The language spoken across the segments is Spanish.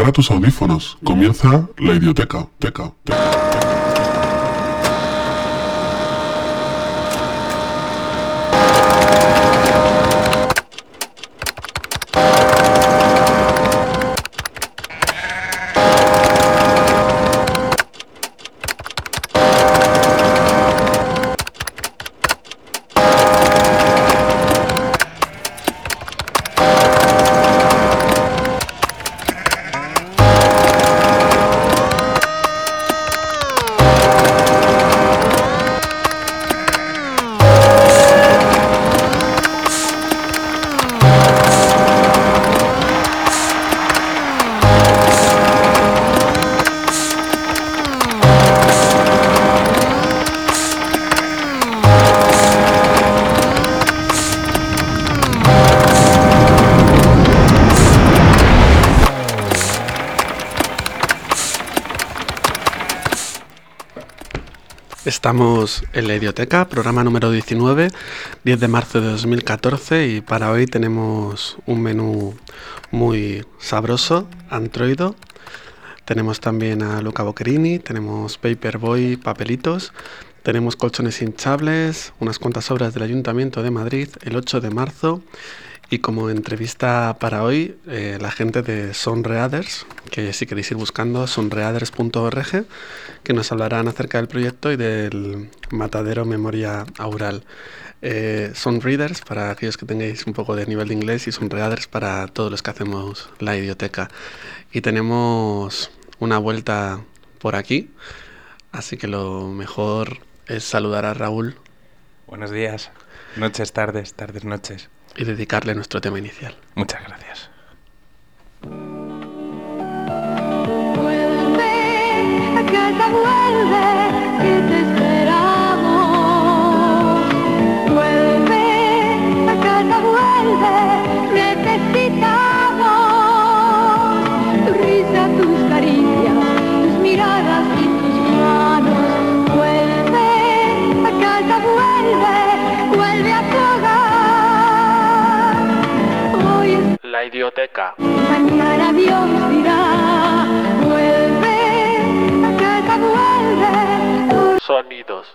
Prepara tus audífonos. Comienza la Idioteca. Estamos en la Idioteca, programa número 19, 10 de marzo de 2014, y para hoy tenemos un menú muy sabroso, Antroido. Tenemos también a Luca Boccherini, tenemos Paperboy, papelitos, tenemos colchones hinchables, unas cuantas obras del Ayuntamiento de Madrid el 8 de marzo, y como entrevista para hoy, la gente de Sonreaders, que si queréis ir buscando, sonreaders.org, que nos hablarán acerca del proyecto y del matadero Memoria Aural. Sonreaders para aquellos que tengáis un poco de nivel de inglés y Sonreaders para todos los que hacemos la Idioteca. Y tenemos una vuelta por aquí, así que lo mejor es saludar a Raúl. Buenos días, noches, tardes, noches. Y dedicarle nuestro tema inicial. Muchas gracias. Vuelve a casa, vuelve, que te esperamos. Vuelve a casa, vuelve, necesitamos tu risa, tus caricias, tus miradas y tus manos. Vuelve a casa, vuelve a tu hogar. La Idioteca. Mañana Dios dirá, vuelve a casa, vuelve. Sonidos.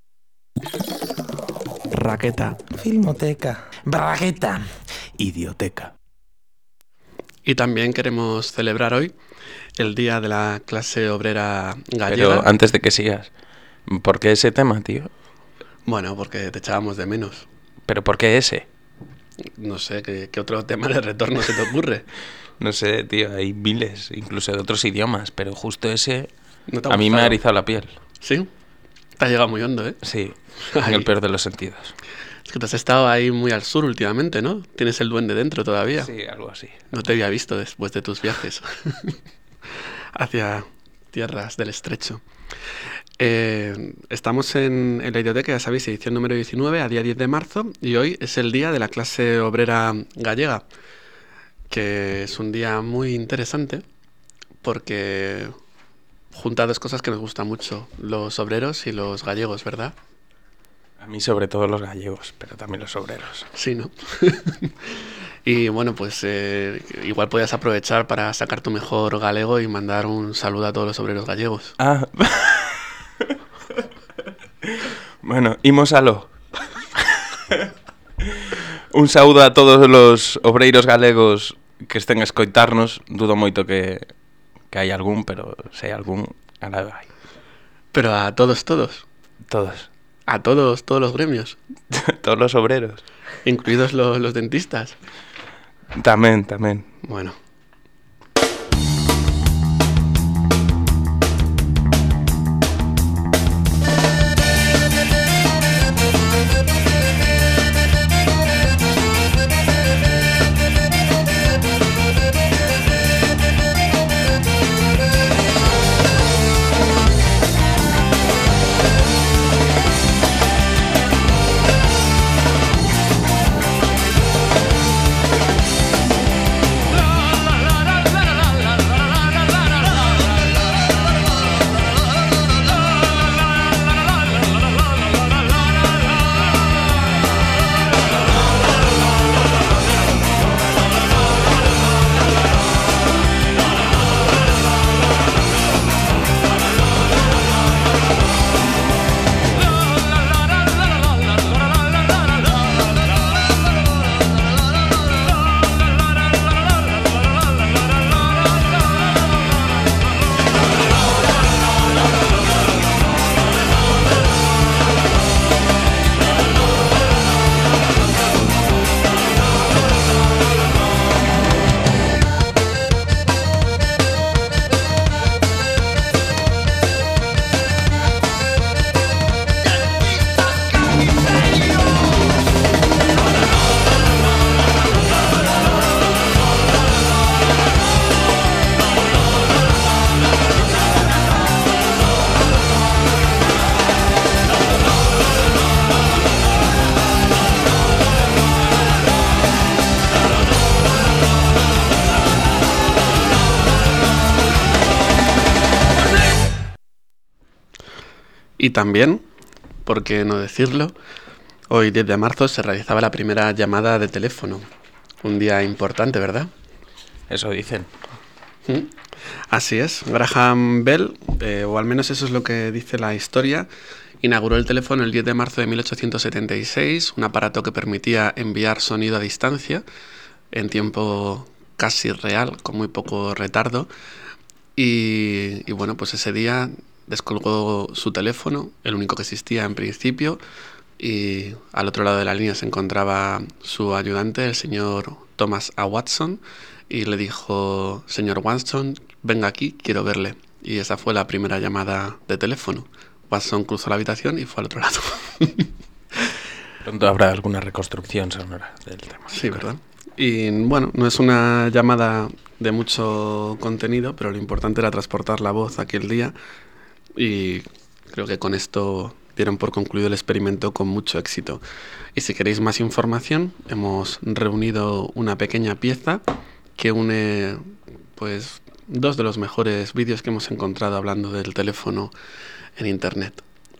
Raqueta. Filmoteca. Bragueta. Idioteca. Y también queremos celebrar hoy el Día de la Clase Obrera Gallega. Pero antes de que sigas, ¿por qué ese tema, tío? Bueno, porque te echábamos de menos. ¿Pero por qué ese? No sé, ¿qué otro tema de retorno se te ocurre? No sé, tío, hay miles, incluso de otros idiomas, pero justo ese ¿No te ha a mí me gustado? ha erizado la piel. ¿Sí? Te ha llegado muy hondo, ¿eh? Sí, Ay. en el peor de los sentidos. Es que te has estado ahí muy al sur últimamente, ¿no? Tienes el duende dentro todavía. Sí, algo así. No te había visto después de tus viajes hacia tierras del estrecho. Estamos en la Idioteca, ya sabéis, edición número 19, a día 10 de marzo, y hoy es el Día de la Clase Obrera Gallega, que es un día muy interesante porque junta dos cosas que nos gustan mucho, los obreros y los gallegos, ¿verdad? A mí sobre todo los gallegos, pero también los obreros. Sí, ¿no? Y bueno, pues igual podías aprovechar para sacar tu mejor galego y mandar un saludo a todos los obreros gallegos. Ah. Bueno, imos aló. Un saúdo a todos los obreiros galegos que estén a escoitarnos. Dudo moito que hai algún, pero se hai algún, alá vai. Pero a todos. Todos. A todos los gremios, Todos los obreros. incluidos los dentistas. Tamén. Bueno. La Y también, por qué no decirlo, hoy 10 de marzo se realizaba la primera llamada de teléfono. Un día importante, ¿verdad? Eso dicen. Así es. Graham Bell, o al menos eso es lo que dice la historia, inauguró el teléfono el 10 de marzo de 1876, un aparato que permitía enviar sonido a distancia en tiempo casi real, con muy poco retardo. Y bueno, pues ese día descolgó su teléfono, el único que existía en principio, y al otro lado de la línea se encontraba su ayudante, el señor Thomas A. Watson, y le dijo: señor Watson, venga aquí, quiero verle. Y esa fue la primera llamada de teléfono. Watson cruzó la habitación y fue al otro lado. Pronto habrá alguna reconstrucción sonora del tema. Sí, ¿verdad? Y bueno, no es una llamada de mucho contenido, pero lo importante era transportar la voz aquel día, y creo que con esto dieron por concluido el experimento con mucho éxito. Y si queréis más información, hemos reunido una pequeña pieza que une pues dos de los mejores vídeos que hemos encontrado hablando del teléfono en internet.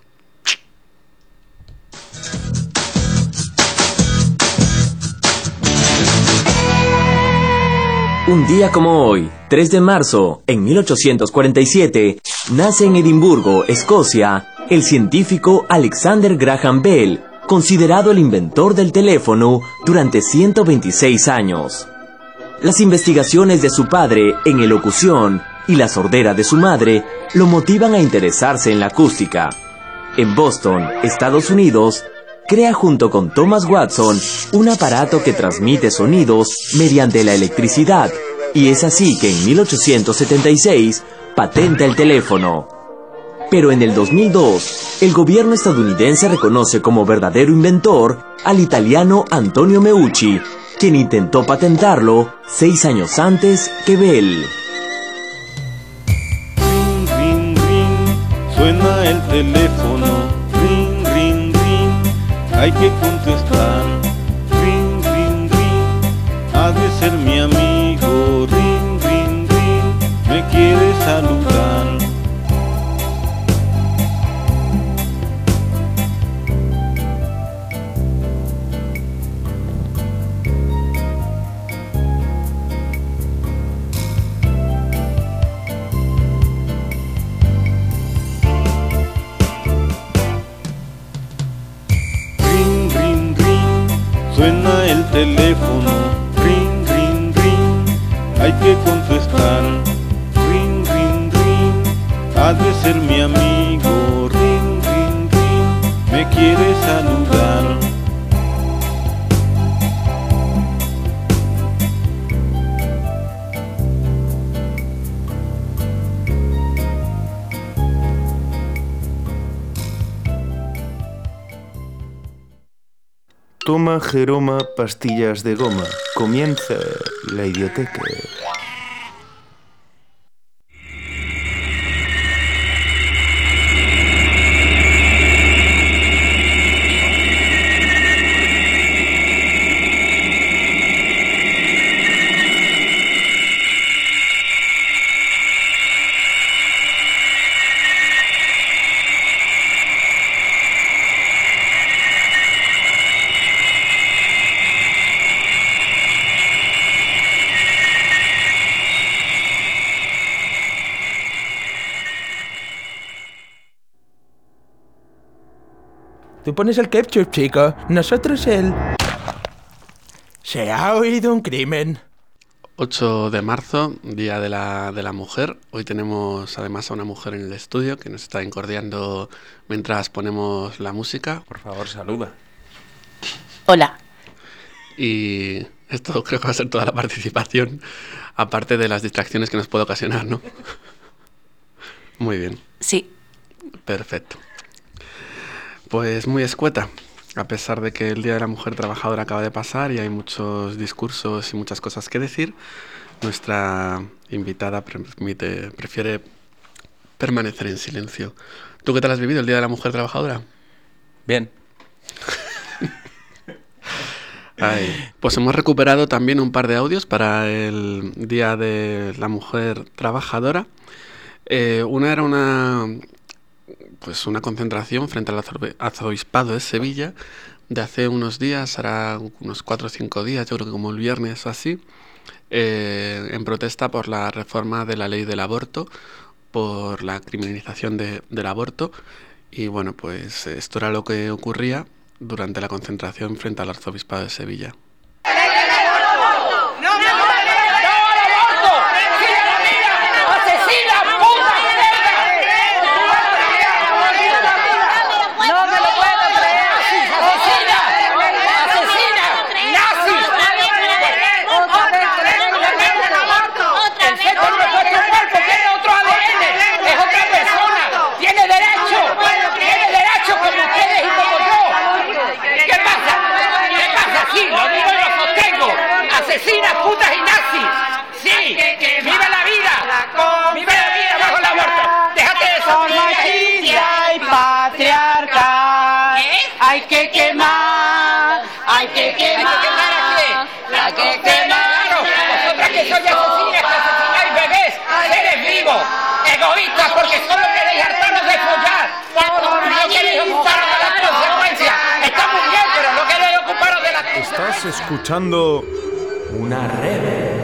Un día como hoy, 3 de marzo, en 1847, nace en Edimburgo, Escocia, el científico Alexander Graham Bell, considerado el inventor del teléfono durante 126 años. Las investigaciones de su padre en elocución y la sordera de su madre lo motivan a interesarse en la acústica. En Boston, Estados Unidos, crea junto con Thomas Watson un aparato que transmite sonidos mediante la electricidad, y es así que en 1876 patenta el teléfono. Pero en el 2002, el gobierno estadounidense reconoce como verdadero inventor al italiano Antonio Meucci, quien intentó patentarlo 6 años antes que Bell. Ring, ring, ring, suena el teléfono. Ring, ring, ring, hay que contestar. Ring, ring, ring, ha de ser mi amigo. Ring, ring, ring, me quiere saludar. Suena el teléfono, ring, ring, ring, hay que contestar. Ring, ring, ring, ha de ser mi amigo. Ring, ring, ring, me quiere saludar. Toma Jeroma pastillas de goma. Comienza la idioteca. Tú pones el ketchup, chico. Nosotros el... Se ha oído un crimen. 8 de marzo, Día de la Mujer. Hoy tenemos además a una mujer en el estudio que nos está incordiando mientras ponemos la música. Por favor, saluda. Hola. Y esto creo que va a ser toda la participación, aparte de las distracciones que nos puede ocasionar, ¿no? Muy bien. Sí. Perfecto. Pues muy escueta, a pesar de que el Día de la Mujer Trabajadora acaba de pasar y hay muchos discursos y muchas cosas que decir, nuestra invitada prefiere permanecer en silencio. ¿Tú qué tal has vivido el Día de la Mujer Trabajadora? Bien. Pues hemos recuperado también un par de audios para el Día de la Mujer Trabajadora. Una era pues una concentración frente al arzobispado de Sevilla de hace unos días, hará unos 4 o 5 días, yo creo que como el viernes o así, en protesta por la reforma de la ley del aborto, por la criminalización del aborto. Y bueno, pues esto era lo que ocurría durante la concentración frente al arzobispado de Sevilla. ¡Asesinas, putas y nazis! ¡Sí! ¡Viva la vida! ¡Viva la vida bajo el aborto! ¡Déjate de eso! Machista y patriarcal. Hay que quemar. Hay que quemar. ¿Hay que quemar a qué? Hay que quemar. Vosotras que sois asesinas, que asesináis bebés, seres vivos, egoístas, porque solo queréis hartarnos de follar. No queréis ocuparos de las consecuencias. Está muy bien, pero no queréis ocuparos de las consecuencias. Estás escuchando una red.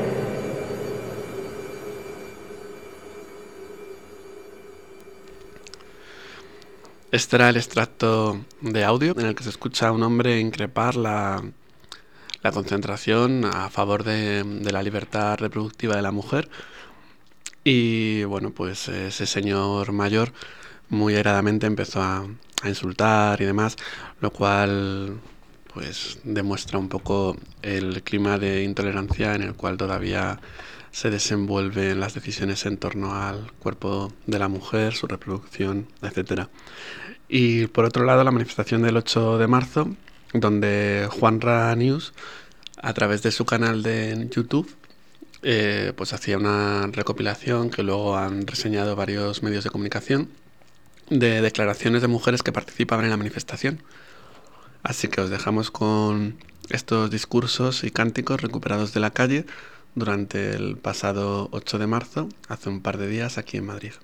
Este era el extracto de audio en el que se escucha a un hombre increpar la concentración a favor de la libertad reproductiva de la mujer. Y bueno, pues ese señor mayor muy airadamente empezó a insultar y demás, lo cual pues demuestra un poco el clima de intolerancia en el cual todavía se desenvuelven las decisiones en torno al cuerpo de la mujer, su reproducción, etc. Y por otro lado, la manifestación del 8 de marzo, donde Juanra News, a través de su canal de YouTube, pues hacía una recopilación que luego han reseñado varios medios de comunicación de declaraciones de mujeres que participaban en la manifestación. Así que os dejamos con estos discursos y cánticos recuperados de la calle durante el pasado 8 de marzo, hace un par de días, aquí en Madrid.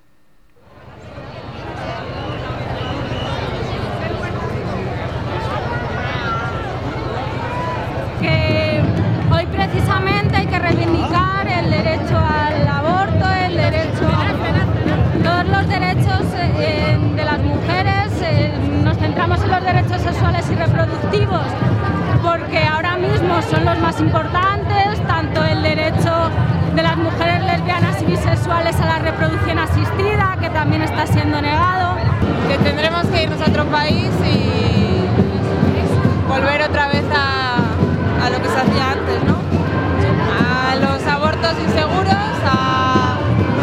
Que hoy precisamente hay que reivindicar el derecho al aborto, el derecho a todos los derechos de las mujeres. Nos centramos en los derechos sexuales y reproductivos porque ahora mismo son los más importantes, tanto el derecho de las mujeres lesbianas y bisexuales a la reproducción asistida, que también está siendo negado. Que tendremos que irnos a otro país y volver otra vez a lo que se hacía antes, ¿no? A los abortos inseguros, a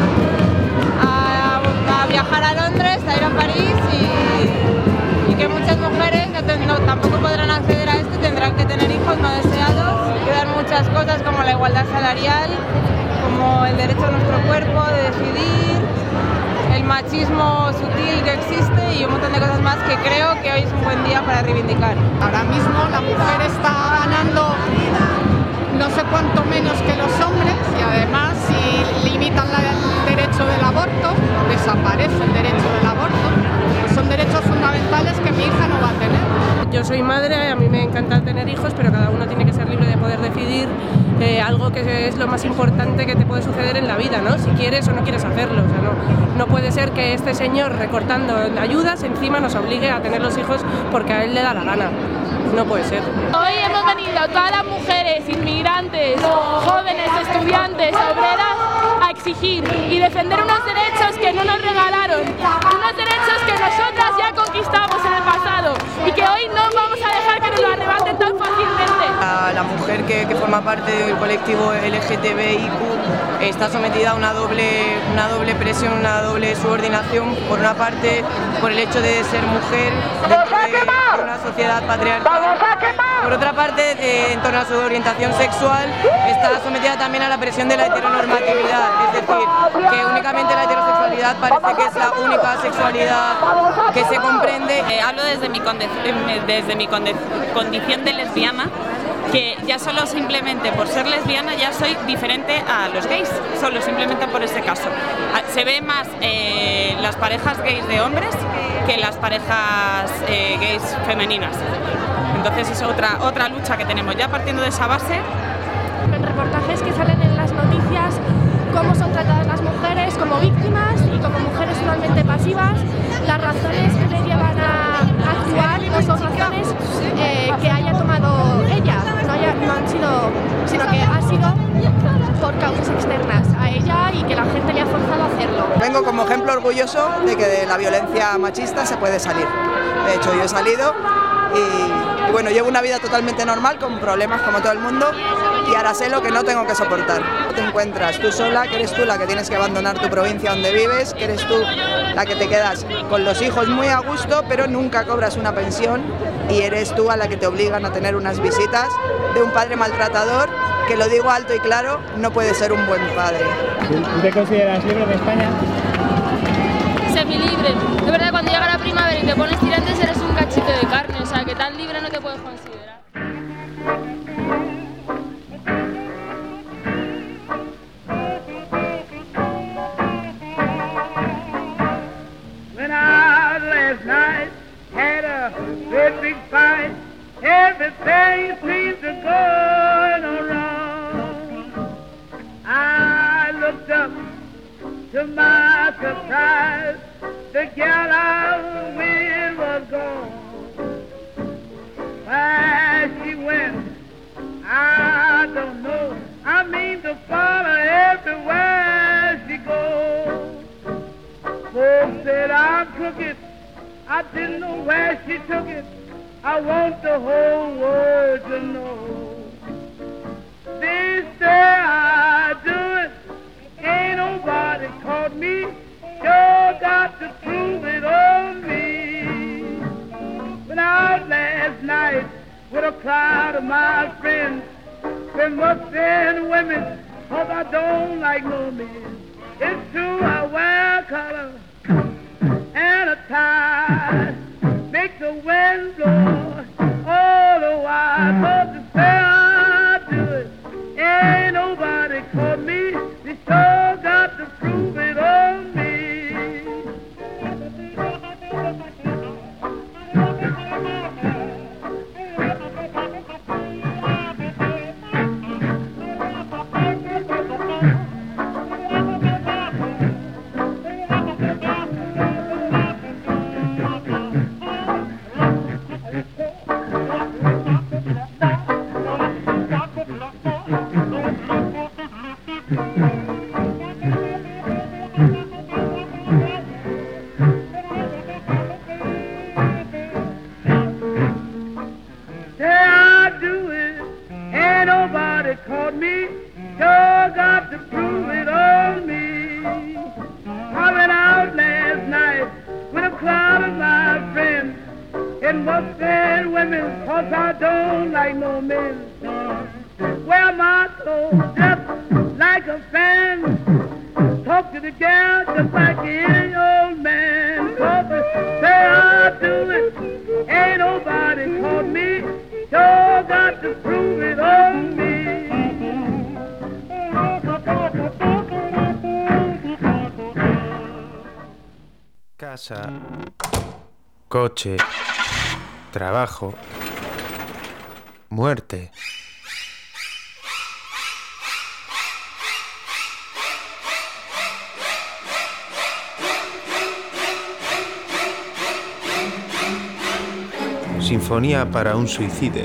viajar a Londres, a ir a París y que muchas mujeres tampoco podrán acceder a esto, tendrán que tener hijos no deseados, quedan muchas cosas como la igualdad salarial, como el derecho a nuestro cuerpo, de decidir, el machismo sutil que existe y un montón de cosas más que creo que hoy es un buen día para reivindicar. Ahora mismo la mujer está ganando no sé cuánto menos que los hombres y además si limitan el derecho del aborto, desaparece el derecho del aborto, pues son derechos fundamentales que mi hija no va a tener. Yo soy madre, a mí me encanta tener hijos, pero cada uno tiene que ser libre de poder decidir algo que es lo más importante que te puede suceder en la vida, ¿no? Si quieres o no quieres hacerlo. O sea, no puede ser que este señor recortando ayudas encima nos obligue a tener los hijos porque a él le da la gana. No puede ser. Hoy hemos venido todas las mujeres, inmigrantes, jóvenes, estudiantes, obreras, a exigir y defender unos derechos que no nos regalaron, unos derechos que nosotras ya conquistamos en el pasado y que hoy no vamos a dejar que nos lo arrebaten tan fácilmente. La mujer que forma parte del colectivo LGTBIQ está sometida a una doble presión, una doble subordinación, por una parte por el hecho de ser mujer dentro de una sociedad patriarcal, por otra parte en torno a su orientación sexual está sometida también a la presión de la heteronormatividad, es decir, que únicamente la heterosexualidad parece que es la única sexualidad que se comprende. Hablo desde mi condición de lesbiana que ya solo simplemente por ser lesbiana ya soy diferente a los gays, solo simplemente por ese caso. Se ve más las parejas gays de hombres que las parejas gays femeninas. Entonces es otra lucha que tenemos. Ya partiendo de esa base, en reportajes que salen en las noticias, cómo son tratadas las mujeres como víctimas y como mujeres totalmente pasivas, las razones que le llevan a actuar no son razones que haya tomado ella, no han sido, sino que ha sido por causas externas a ella y que la gente le ha forzado a hacerlo. Vengo como ejemplo orgulloso de que de la violencia machista se puede salir. De hecho, yo he salido y bueno, llevo una vida totalmente normal con problemas como todo el mundo y ahora sé lo que no tengo que soportar. Te encuentras tú sola, que eres tú la que tienes que abandonar tu provincia donde vives, que eres tú la que te quedas con los hijos muy a gusto, pero nunca cobras una pensión y eres tú a la que te obligan a tener unas visitas de un padre maltratador que, lo digo alto y claro, no puede ser un buen padre. ¿Te consideras libre en España? Semilibre. De verdad, cuando llega la primavera y te pones tirantes eres un cachito de carne, o sea que tan libre no te puedes considerar. Went out last night, had a great big fight, everything seems to go wrong. I looked up, to my surprise, the gal I was with was gone. Where she went, I don't know. I mean to follow everywhere she goes. Folks said I'm crooked, I didn't know where she took it. I want the whole world to know. They say I do it, ain't nobody caught me. Sure got to prove it on me. Went out last night with a crowd of my friends. There must be women, 'cause I don't like no men. It's true I wear a collar and a tie. Make the wind blow all the while. But to say I do it, ain't nobody caught me. They sure got to prove it on me. Casa, coche, trabajo, muerte. Sinfonía para un suicide.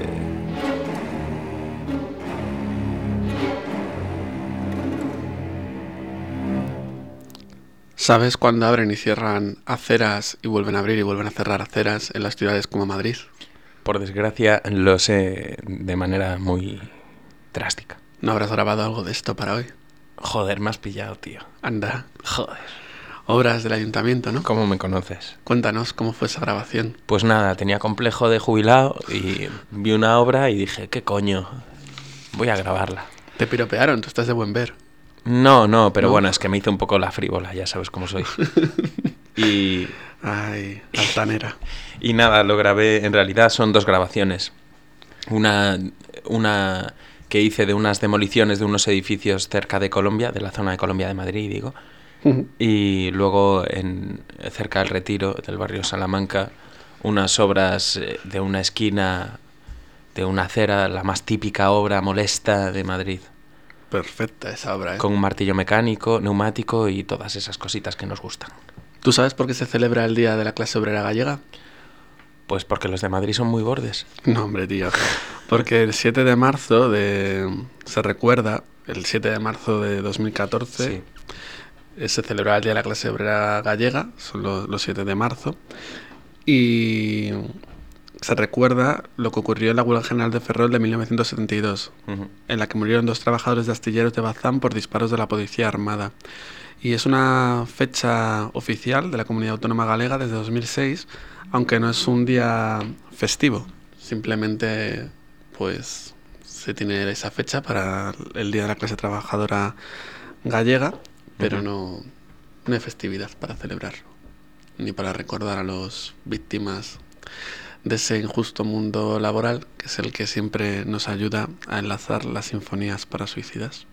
¿Sabes cuándo abren y cierran aceras y vuelven a abrir y vuelven a cerrar aceras en las ciudades como Madrid? Por desgracia, lo sé de manera muy drástica. ¿No habrás grabado algo de esto para hoy? Joder, me has pillado, tío. Anda. Joder. Obras del ayuntamiento, ¿no? ¿Cómo me conoces? Cuéntanos, ¿cómo fue esa grabación? Pues nada, tenía complejo de jubilado y vi una obra y dije, ¿qué coño? Voy a grabarla. Te piropearon, tú estás de buen ver. No, pero bueno, es que me hice un poco la frívola, ya sabes cómo soy. Y... Ay, altanera. Y nada, lo grabé, en realidad son 2 grabaciones. una que hice de unas demoliciones de unos edificios cerca de Colombia, de la zona de Colombia de Madrid, digo. Y luego cerca del Retiro, del barrio Salamanca, unas obras de una esquina de una acera, la más típica obra molesta de Madrid. Perfecta esa obra, ¿eh? Con un martillo mecánico, neumático y todas esas cositas que nos gustan. ¿Tú sabes por qué se celebra el Día de la Clase Obrera Gallega? Pues porque los de Madrid son muy bordes. No, hombre, tío. Porque el 7 de marzo se recuerda, el 7 de marzo de 2014, sí. Se celebra el Día de la Clase Obrera Gallega, son los 7 de marzo, y se recuerda lo que ocurrió en la huelga general de Ferrol de 1972, en la que murieron 2 trabajadores de astilleros de Bazán por disparos de la policía armada. Y es una fecha oficial de la Comunidad Autónoma Galega desde 2006, aunque no es un día festivo, simplemente pues se tiene esa fecha para el Día de la Clase Trabajadora Gallega, pero no hay festividad para celebrarlo, ni para recordar a las víctimas de ese injusto mundo laboral, que es el que siempre nos ayuda a enlazar las sinfonías para suicidas.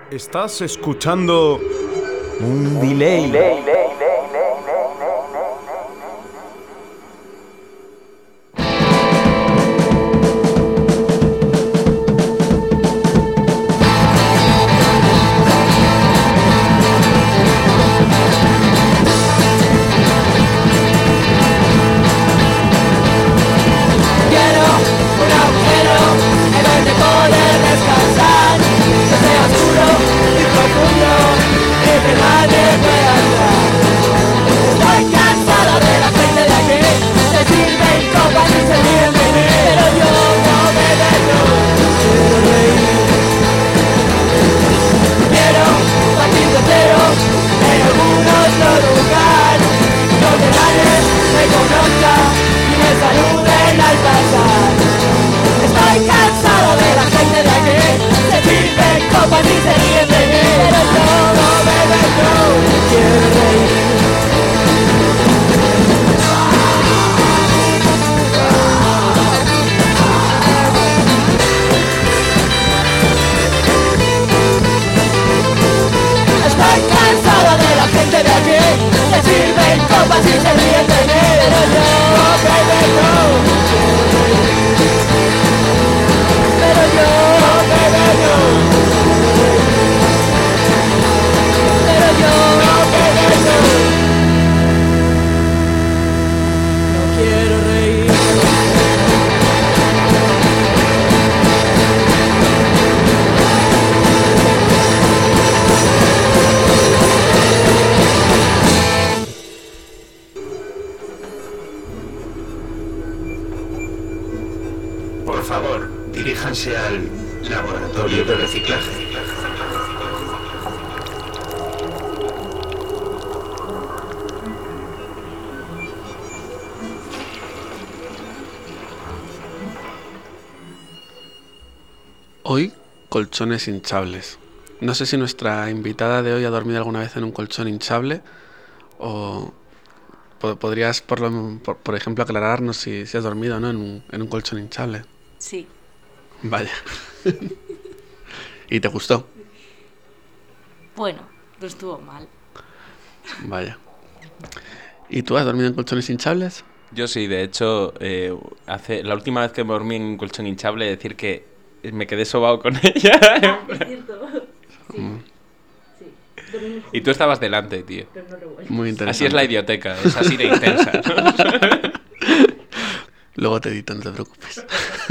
Estás escuchando un delay. Por favor, diríjanse al laboratorio de reciclaje. Hoy, colchones hinchables. No sé si nuestra invitada de hoy ha dormido alguna vez en un colchón hinchable o podrías, por ejemplo, aclararnos si has dormido, ¿no? en un colchón hinchable. Sí. Vaya. ¿Y te gustó? Bueno, no estuvo mal. Vaya. ¿Y tú has dormido en colchones hinchables? Yo sí, de hecho, la última vez que me dormí en un colchón hinchable, decir que me quedé sobado con ella. Es cierto. Sí. Sí. Y tú estabas delante, tío. Pero no revuelto. Muy interesante. Así es la idioteca, es así de intensa, ¿no? Luego te edito, no te preocupes.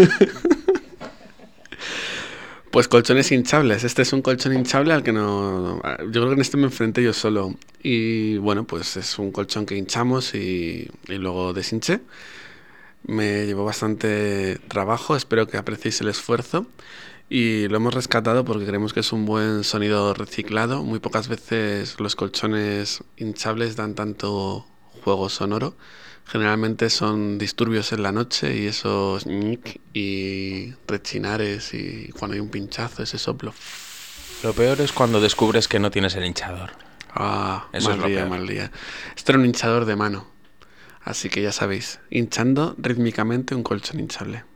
Pues colchones hinchables. Este es un colchón hinchable al que no... Yo creo que en este me enfrenté yo solo. Y bueno, pues es un colchón que hinchamos y luego deshinché. Me llevó bastante trabajo, espero que apreciéis el esfuerzo. Y lo hemos rescatado porque creemos que es un buen sonido reciclado. Muy pocas veces los colchones hinchables dan tanto juego sonoro. Generalmente son disturbios en la noche y esos y rechinares y cuando hay un pinchazo, ese soplo. Lo peor es cuando descubres que no tienes el hinchador. Ah, eso es lo peor. Mal día. Esto era un hinchador de mano. Así que ya sabéis, hinchando rítmicamente un colchón hinchable.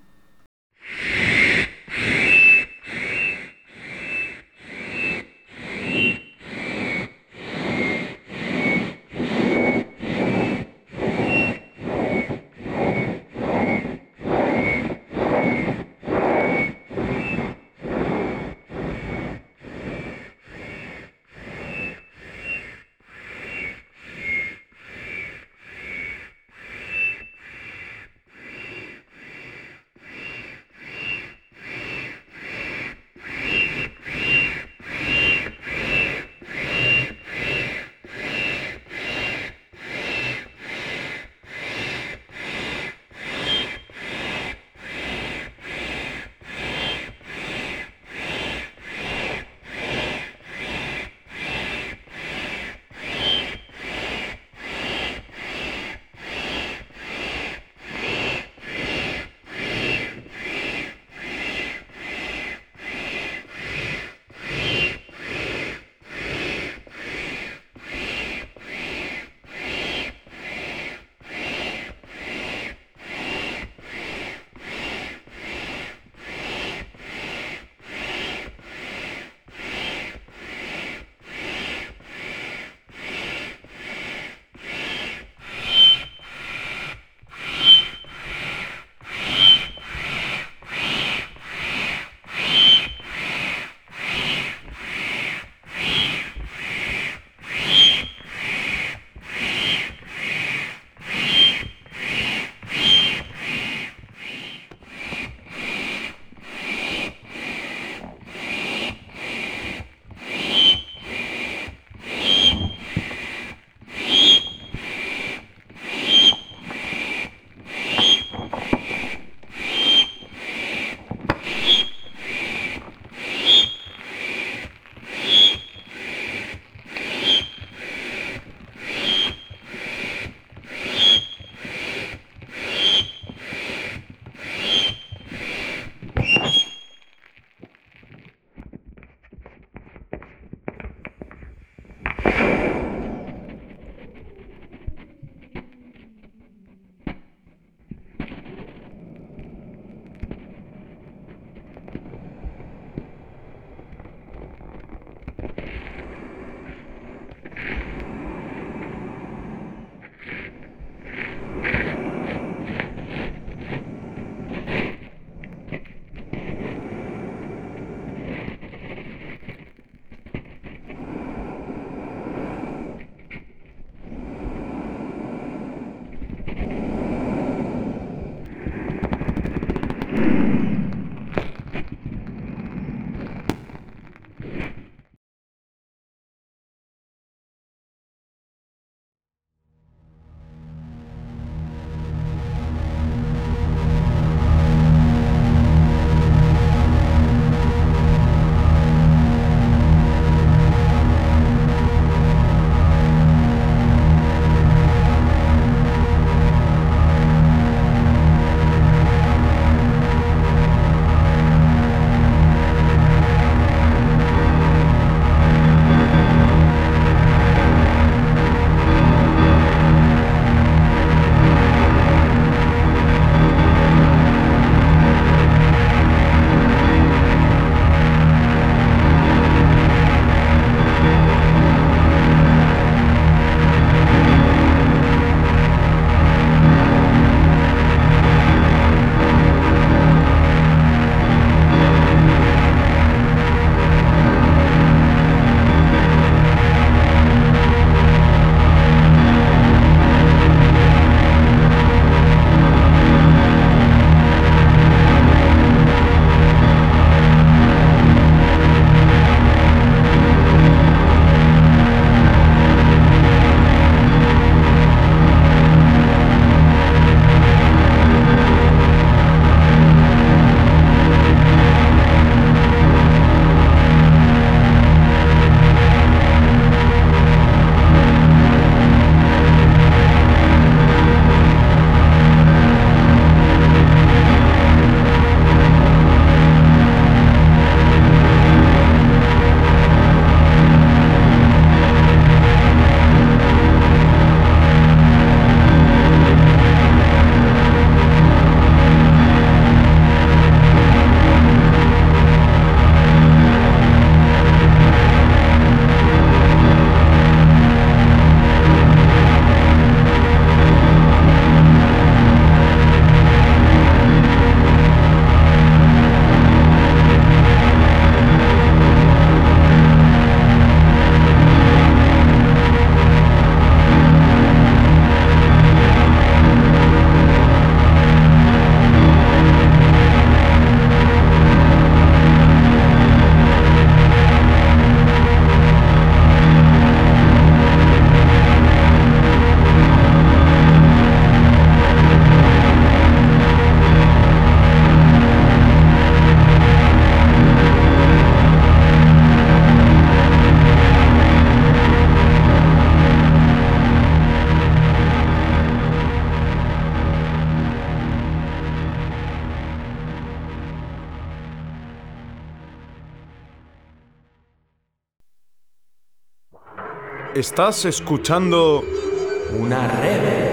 Estás escuchando Una Red.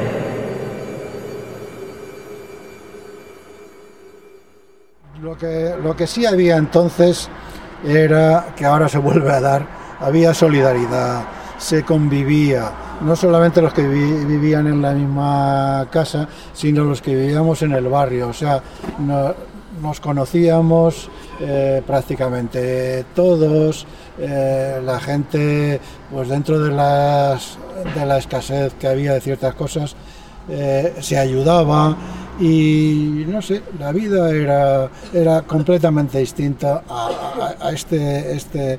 Lo que sí había entonces era, que ahora se vuelve a dar, había solidaridad, se convivía, no solamente los que vivían en la misma casa, sino los que vivíamos en el barrio, o sea, nos conocíamos prácticamente todos, la gente, pues dentro de la escasez que había de ciertas cosas, se ayudaba. Y no sé, la vida era completamente distinta a este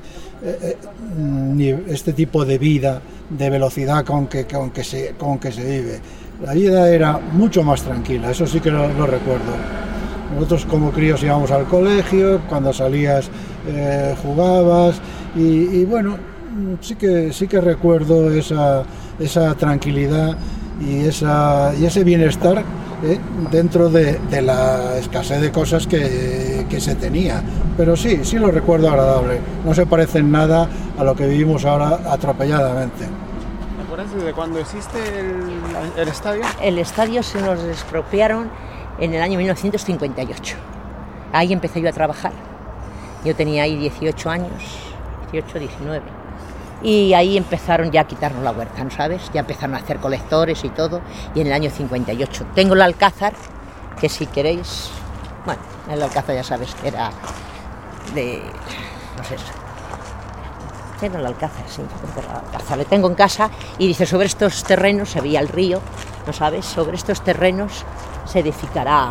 tipo de vida, de velocidad con que se vive. La vida era mucho más tranquila, eso sí que lo recuerdo. Nosotros como críos íbamos al colegio, cuando salías jugabas y bueno, sí que recuerdo esa tranquilidad y ese bienestar dentro de la escasez de cosas que se tenía, pero sí lo recuerdo agradable, no se parece en nada a lo que vivimos ahora atropelladamente. ¿Te acuerdas desde cuándo existe el estadio? El estadio se nos expropiaron en el año 1958, ahí empecé yo a trabajar, yo tenía ahí 18 años, 18, 19. Y ahí empezaron ya a quitarnos la huerta, ¿no sabes? Ya empezaron a hacer colectores y todo, y en el año 58. Tengo el Alcázar, que si queréis, bueno, el Alcázar ya sabes que era de, no sé, era el Alcázar, sí, el Alcázar, le tengo en casa, y dice, sobre estos terrenos, se veía el río, ¿no sabes? Sobre estos terrenos se edificará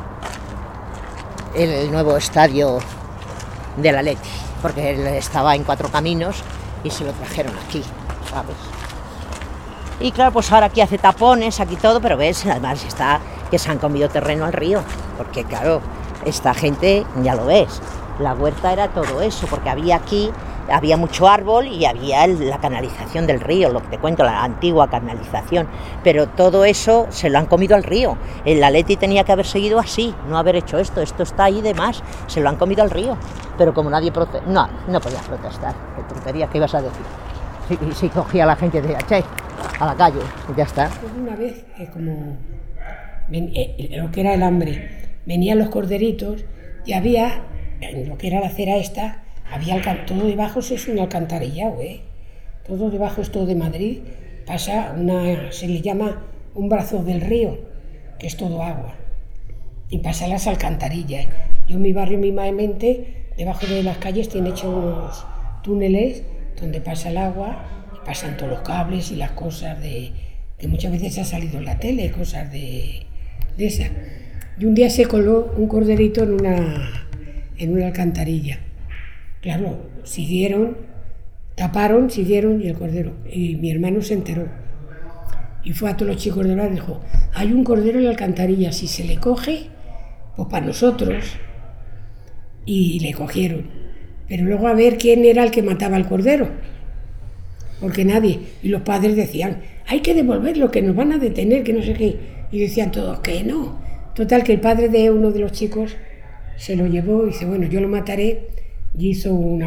el nuevo estadio del Atleti, porque él estaba en Cuatro Caminos, y se lo trajeron aquí, ¿sabes? Y claro, pues ahora aquí hace tapones, aquí todo, pero ves, además está que se han comido terreno al río, porque claro, esta gente, ya lo ves, la huerta era todo eso, porque había mucho árbol y había la canalización del río, lo que te cuento, la antigua canalización, pero todo eso se lo han comido al río. El Atleti tenía que haber seguido así, no haber hecho esto está ahí de más, se lo han comido al río, pero como nadie no podía protestar, qué tontería, ¿qué ibas a decir? Si cogía a la gente de che, a la calle, y ya está. Una vez, lo que era el hambre, venían los corderitos y había, en lo que era la acera esta, había todo debajo, es un alcantarillado, todo debajo es todo de Madrid, pasa se le llama un brazo del río, que es todo agua, y pasan las alcantarillas. Yo en mi barrio mismamente, debajo de las calles, tiene hecho unos túneles donde pasa el agua, y pasan todos los cables y las cosas que muchas veces ha salido en la tele, cosas de esas. Y un día se coló un corderito en una alcantarilla. Claro, taparon y el cordero, y mi hermano se enteró y fue a todos los chicos del barrio y dijo, hay un cordero en la alcantarilla, si se le coge, pues para nosotros, y le cogieron, pero luego a ver quién era el que mataba al cordero, porque nadie, y los padres decían, hay que devolverlo, que nos van a detener, que no sé qué, y decían todos que no. Total, que el padre de uno de los chicos se lo llevó y dice, bueno, yo lo mataré. Y hizo un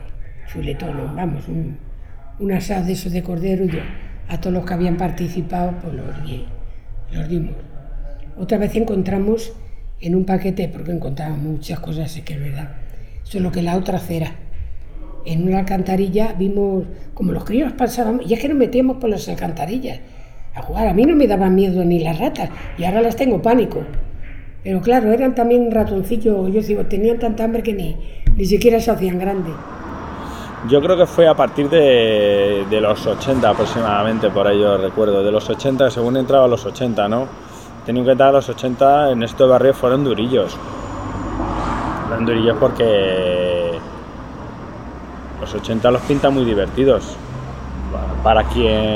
asado de esos de cordero, y yo a todos los que habían participado pues los dimos. Otra vez encontramos en un paquete, porque encontramos muchas cosas, sé que es verdad, solo que la otra acera, en una alcantarilla vimos como los críos pasaban, y es que nos metíamos por las alcantarillas a jugar. A mí no me daban miedo ni las ratas, y ahora las tengo pánico. Pero claro, eran también ratoncillos, yo digo, tenían tanta hambre que ni siquiera se hacían grandes. Yo creo que fue a partir de los 80 aproximadamente, por ahí yo recuerdo, de los 80, según entraba a los 80, ¿no? Tenía que entrar a los 80, en estos barrios fueron durillos. Fueron durillos porque los 80 los pintan muy divertidos. Para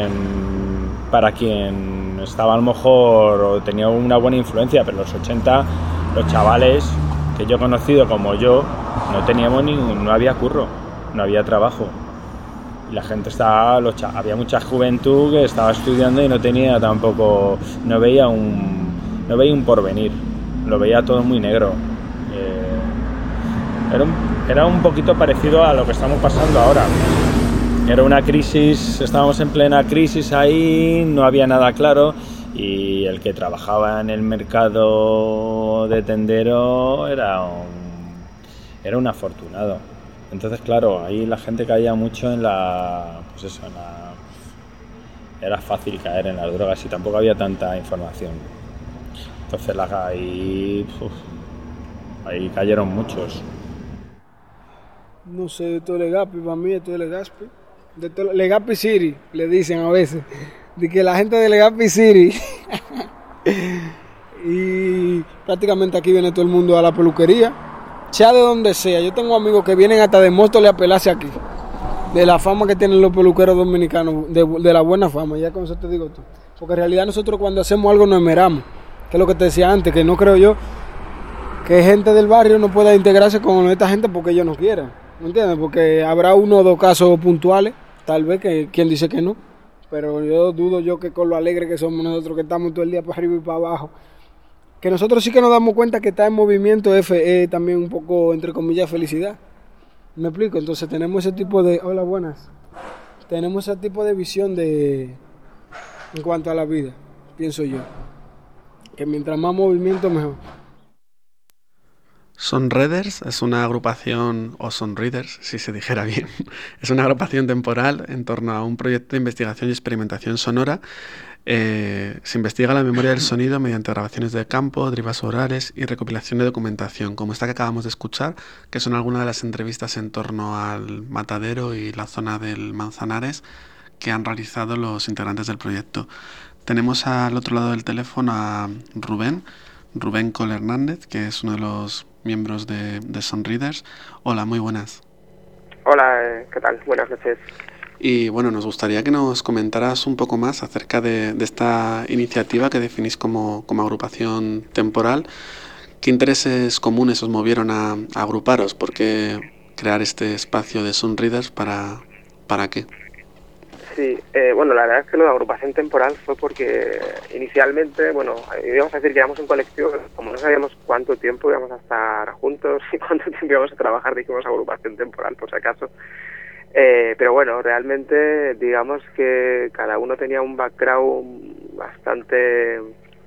quien estaba a lo mejor o tenía una buena influencia, pero los 80, los chavales que yo he conocido como yo, no teníamos no había curro, no había trabajo. Y la gente había mucha juventud que estaba estudiando y no tenía tampoco, no veía un porvenir, lo veía todo muy negro. Era un poquito parecido a lo que estamos pasando ahora. Era una crisis, estábamos en plena crisis ahí, no había nada claro y el que trabajaba en el mercado de tendero era un afortunado. Entonces, claro, ahí la gente caía mucho en era fácil caer en las drogas y tampoco había tanta información. Entonces ahí cayeron muchos. No sé, esto es Legazpi, para mí esto es Legazpi. Legazpi City, le dicen a veces. De que la gente de Legazpi City. Y prácticamente aquí viene todo el mundo a la peluquería. Sea de donde sea. Yo tengo amigos que vienen hasta de Móstoles a pelarse aquí. De la fama que tienen los peluqueros dominicanos. De la buena fama, ya con eso te digo tú. Porque en realidad nosotros cuando hacemos algo nos esmeramos. Que es lo que te decía antes, que no creo yo que gente del barrio no pueda integrarse con esta gente porque ellos no quieran. ¿Me entiendes? Porque habrá uno o dos casos puntuales, tal vez, que quien dice que no. Pero yo dudo yo que con lo alegre que somos nosotros, que estamos todo el día para arriba y para abajo, que nosotros sí que nos damos cuenta que está en movimiento es también un poco, entre comillas, felicidad. ¿Me explico? Entonces tenemos ese tipo de... Hola, buenas. Tenemos ese tipo de visión en cuanto a la vida, pienso yo. Que mientras más movimiento, mejor. Sonreaders es una agrupación, o Sonreaders, si se dijera bien, es una agrupación temporal en torno a un proyecto de investigación y experimentación sonora. Se investiga la memoria del sonido mediante grabaciones de campo, derivas orales y recopilación de documentación, como esta que acabamos de escuchar, que son algunas de las entrevistas en torno al Matadero y la zona del Manzanares que han realizado los integrantes del proyecto. Tenemos al otro lado del teléfono a Rubén Col Hernández, que es uno de los miembros de Sonreaders. Hola, muy buenas. Hola, ¿qué tal? Buenas noches. Y bueno, nos gustaría que nos comentaras un poco más acerca de esta iniciativa que definís como agrupación temporal. ¿Qué intereses comunes os movieron a agruparos? ¿Por qué crear este espacio de Sonreaders? ¿Para qué? Sí, bueno, la verdad es que lo de agrupación temporal fue porque inicialmente, bueno, íbamos a decir que éramos un colectivo, como no sabíamos cuánto tiempo íbamos a estar juntos y cuánto tiempo íbamos a trabajar, dijimos agrupación temporal, por si acaso. Pero bueno, realmente digamos que cada uno tenía un background bastante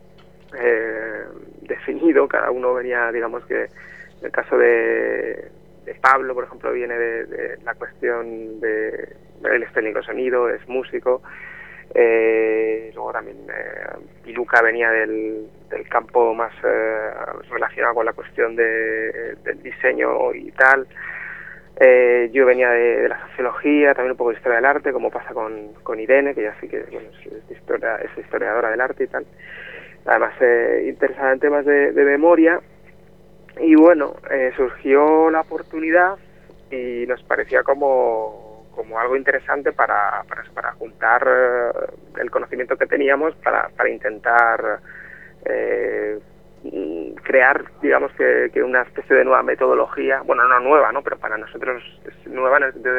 definido, cada uno venía, digamos que en el caso de Pablo, por ejemplo, viene de la cuestión de... Él es técnico de sonido, es músico. Luego también Piluca venía del campo más relacionado con la cuestión del diseño y tal. Yo venía de la sociología, también un poco de historia del arte, como pasa con Irene, que ya sí que bueno, es historiadora del arte y tal. Además, interesada en temas de memoria. Y bueno, surgió la oportunidad y nos parecía como algo interesante para juntar el conocimiento que teníamos para intentar crear, digamos que una especie de nueva metodología, bueno, no nueva, ¿no? Pero para nosotros es nueva en el sentido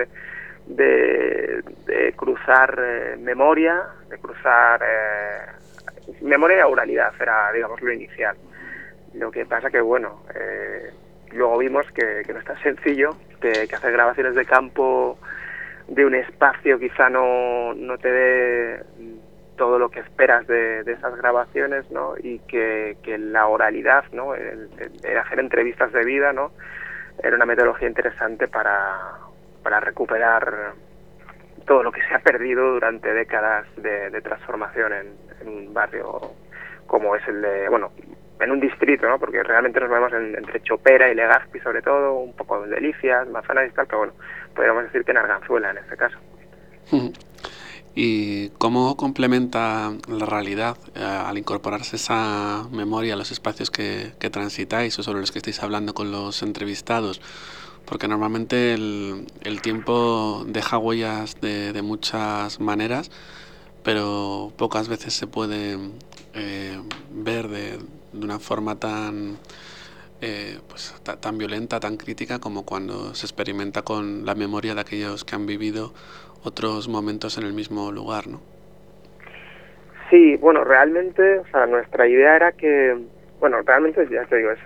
de cruzar memoria, de cruzar memoria y oralidad, era, digamos, lo inicial. Lo que pasa que, bueno, luego vimos que no es tan sencillo, que hacer grabaciones de campo de un espacio quizá no te dé todo lo que esperas de esas grabaciones, ¿no? Y que la oralidad, ¿no? El hacer entrevistas de vida, ¿no? Era una metodología interesante para recuperar todo lo que se ha perdido durante décadas de transformación en un barrio como es el de, bueno, en un distrito, ¿no? Porque realmente nos movemos entre Chopera y Legazpi, sobre todo, un poco de Delicias, Manzanares y tal, pero bueno, podríamos decir que en Arganzuela en este caso. ¿Y cómo complementa la realidad al incorporarse esa memoria a los espacios que transitáis o sobre los que estáis hablando con los entrevistados? Porque normalmente el tiempo deja huellas de muchas maneras, pero pocas veces se puede ver de una forma tan violenta, tan crítica como cuando se experimenta con la memoria de aquellos que han vivido otros momentos en el mismo lugar, ¿no? Sí, bueno, realmente, o sea, nuestra idea era que, bueno, realmente ya te digo, es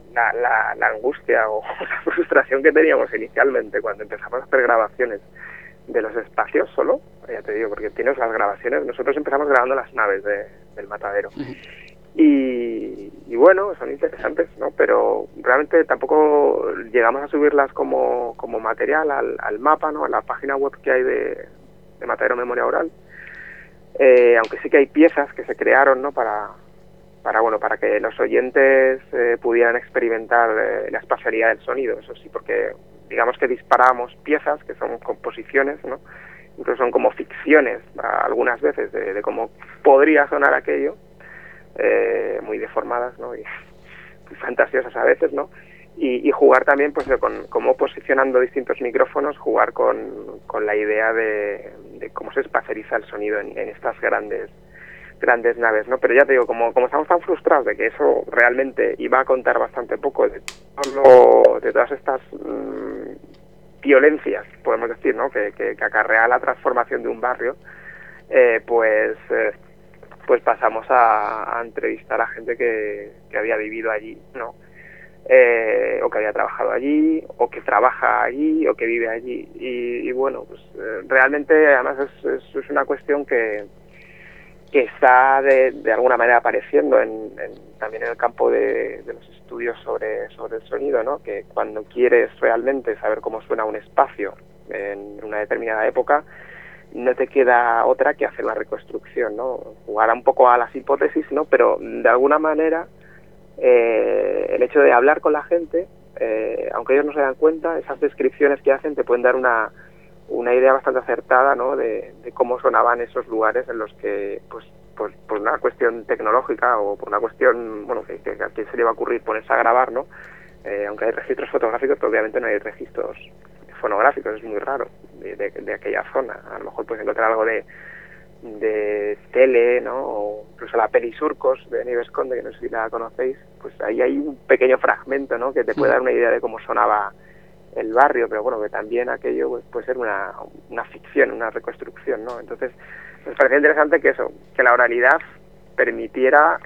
la angustia o la frustración que teníamos inicialmente cuando empezamos a hacer grabaciones los espacios solo, ya te digo, porque tienes las grabaciones. Nosotros empezamos grabando las naves del matadero. Y bueno, son interesantes, ¿no? Pero realmente tampoco llegamos a subirlas como material al mapa, ¿no? A la página web que hay de Matadero Memoria Oral. Aunque sí que hay piezas que se crearon, ¿no? Para que los oyentes pudieran experimentar la espacialidad del sonido, eso sí, porque digamos que disparamos piezas que son composiciones, ¿no? Incluso son como ficciones algunas veces de cómo podría sonar aquello, muy deformadas, ¿no? Y fantasiosas a veces, ¿no? Y jugar también, pues, con cómo posicionando distintos micrófonos, jugar con la idea de cómo se espacializa el sonido en estas grandes naves, ¿no? Pero ya te digo, como estamos tan frustrados de que eso realmente iba a contar bastante poco de todas estas violencias, podemos decir, ¿no? Que acarrea la transformación de un barrio, pues pasamos a entrevistar a gente que había vivido allí, ¿no? O que había trabajado allí, o que trabaja allí, o que vive allí. Y bueno, pues realmente además es una cuestión que está de alguna manera apareciendo también en el campo de los estudios sobre el sonido, ¿no? Que cuando quieres realmente saber cómo suena un espacio en una determinada época, no te queda otra que hacer una reconstrucción, ¿no? Jugar un poco a las hipótesis, ¿no? Pero de alguna manera el hecho de hablar con la gente, aunque ellos no se dan cuenta, esas descripciones que hacen te pueden dar una idea bastante acertada, ¿no? de cómo sonaban esos lugares en los que, pues por una cuestión tecnológica o por una cuestión, bueno, que a quién se le va a ocurrir ponerse a grabar, ¿no? Aunque hay registros fotográficos, pero obviamente no hay registros fonográficos, es muy raro de aquella zona. A lo mejor puedes encontrar algo de tele, ¿no? O incluso la peli Surcos de Nieves Conde, que no sé si la conocéis, pues ahí hay un pequeño fragmento, ¿no? Que te puede dar una idea de cómo sonaba el barrio, pero bueno, que también aquello pues, puede ser una ficción, una reconstrucción, ¿no? Entonces, nos parecía interesante que la oralidad permitiera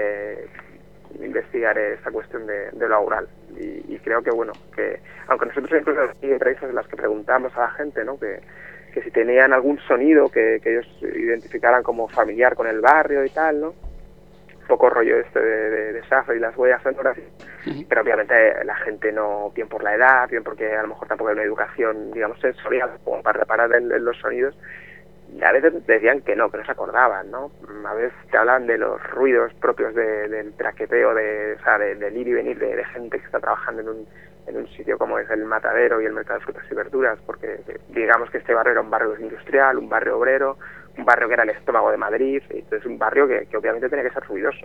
investigar esta cuestión de lo oral. Y creo que, bueno, que aunque nosotros incluso hay entrevistas en las que preguntamos a la gente, ¿no? Que si tenían algún sonido que ellos identificaran como familiar con el barrio y tal, ¿no? Un poco rollo de Safra y las huellas sonoras, pero obviamente la gente no, bien por la edad, bien porque a lo mejor tampoco hay una educación, digamos, sensorial como para reparar en los sonidos, y a veces decían que no se acordaban, ¿no? A veces te hablan de los ruidos propios del traqueteo, del ir y venir de gente que está trabajando en un sitio como es el Matadero y el mercado de frutas y verduras, porque digamos que este barrio era un barrio industrial, un barrio obrero, un barrio que era el estómago de Madrid, entonces un barrio que obviamente tenía que ser ruidoso.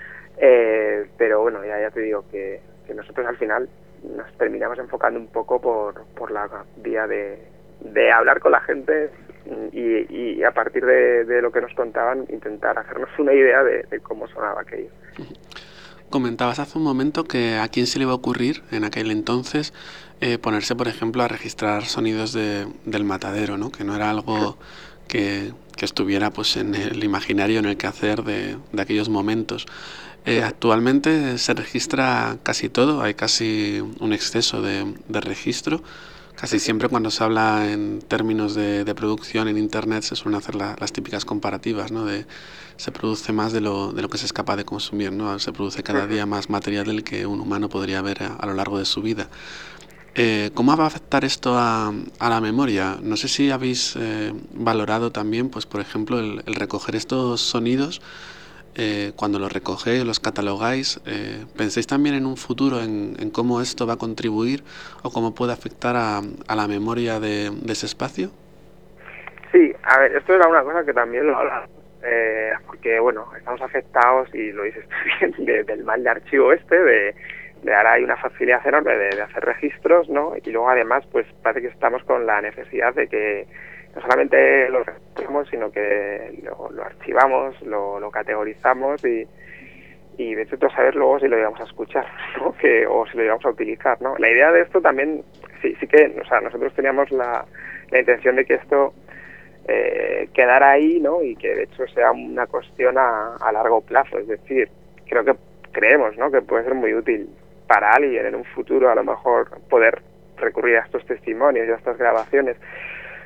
Pero bueno, ya te digo que nosotros al final nos terminamos enfocando un poco por la vía de hablar con la gente y a partir de lo que nos contaban intentar hacernos una idea de cómo sonaba aquello. Comentabas hace un momento que a quién se le iba a ocurrir en aquel entonces ponerse, por ejemplo, a registrar sonidos del matadero, ¿no? Que no era algo que estuviera pues en el imaginario, en el quehacer de aquellos momentos. Actualmente se registra casi todo, hay casi un exceso de registro. Casi siempre cuando se habla en términos de producción en Internet se suelen hacer las típicas comparativas, ¿no? Se produce más de lo que se es capaz de consumir, ¿no? Se produce cada día más material del que un humano podría ver a lo largo de su vida. ¿Cómo va a afectar esto a la memoria? No sé si habéis valorado también, pues por ejemplo, el recoger estos sonidos. Cuando los recogéis, los catalogáis, ¿pensáis también en un futuro en cómo esto va a contribuir o cómo puede afectar a la memoria de ese espacio? Sí, a ver, esto era una cosa que también lo hablamos, porque bueno, estamos afectados, y lo dices tú bien, del mal de archivo de ahora hay una facilidad enorme de hacer registros, ¿no? Y luego además pues parece que estamos con la necesidad de que no solamente lo registramos, sino que lo archivamos, lo categorizamos y de hecho saber luego si lo íbamos a escuchar, ¿no? O si lo íbamos a utilizar, ¿no? La idea de esto también, sí que, o sea, nosotros teníamos la intención de que esto quedara ahí, ¿no? Y que de hecho sea una cuestión a largo plazo, es decir, creemos, ¿no? Que puede ser muy útil para alguien en un futuro, a lo mejor poder recurrir a estos testimonios y a estas grabaciones.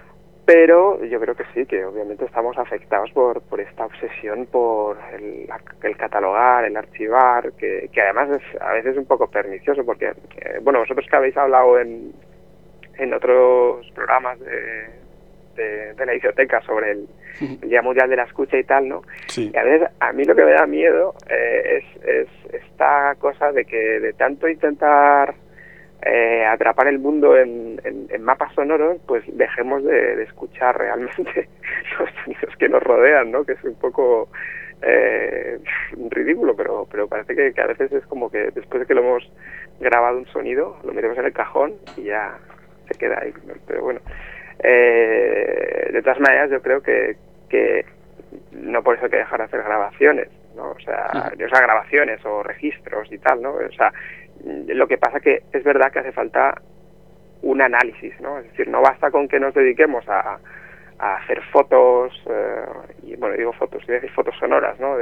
Pero yo creo que sí, que obviamente estamos afectados por esta obsesión por el catalogar, el archivar, que además es a veces un poco pernicioso, porque, bueno, vosotros que habéis hablado en otros programas de la Idioteca sobre el Día Mundial de la Escucha y tal, ¿no? Sí. Y a veces a mí lo que me da miedo es esta cosa de que de tanto intentar atrapar el mundo en mapas sonoros, pues dejemos de escuchar realmente los sonidos que nos rodean, ¿no? Que es un poco ridículo, pero parece que a veces es como que después de que lo hemos grabado un sonido, lo metemos en el cajón y ya se queda ahí, ¿no? Pero bueno, de todas maneras yo creo que no por eso hay que dejar de hacer grabaciones, ¿no? O sea, grabaciones o registros y tal, ¿no? O sea, lo que pasa que es verdad que hace falta un análisis, ¿no? Es decir, no basta con que nos dediquemos a hacer fotos, y bueno, digo fotos, voy a decir fotos sonoras, ¿no?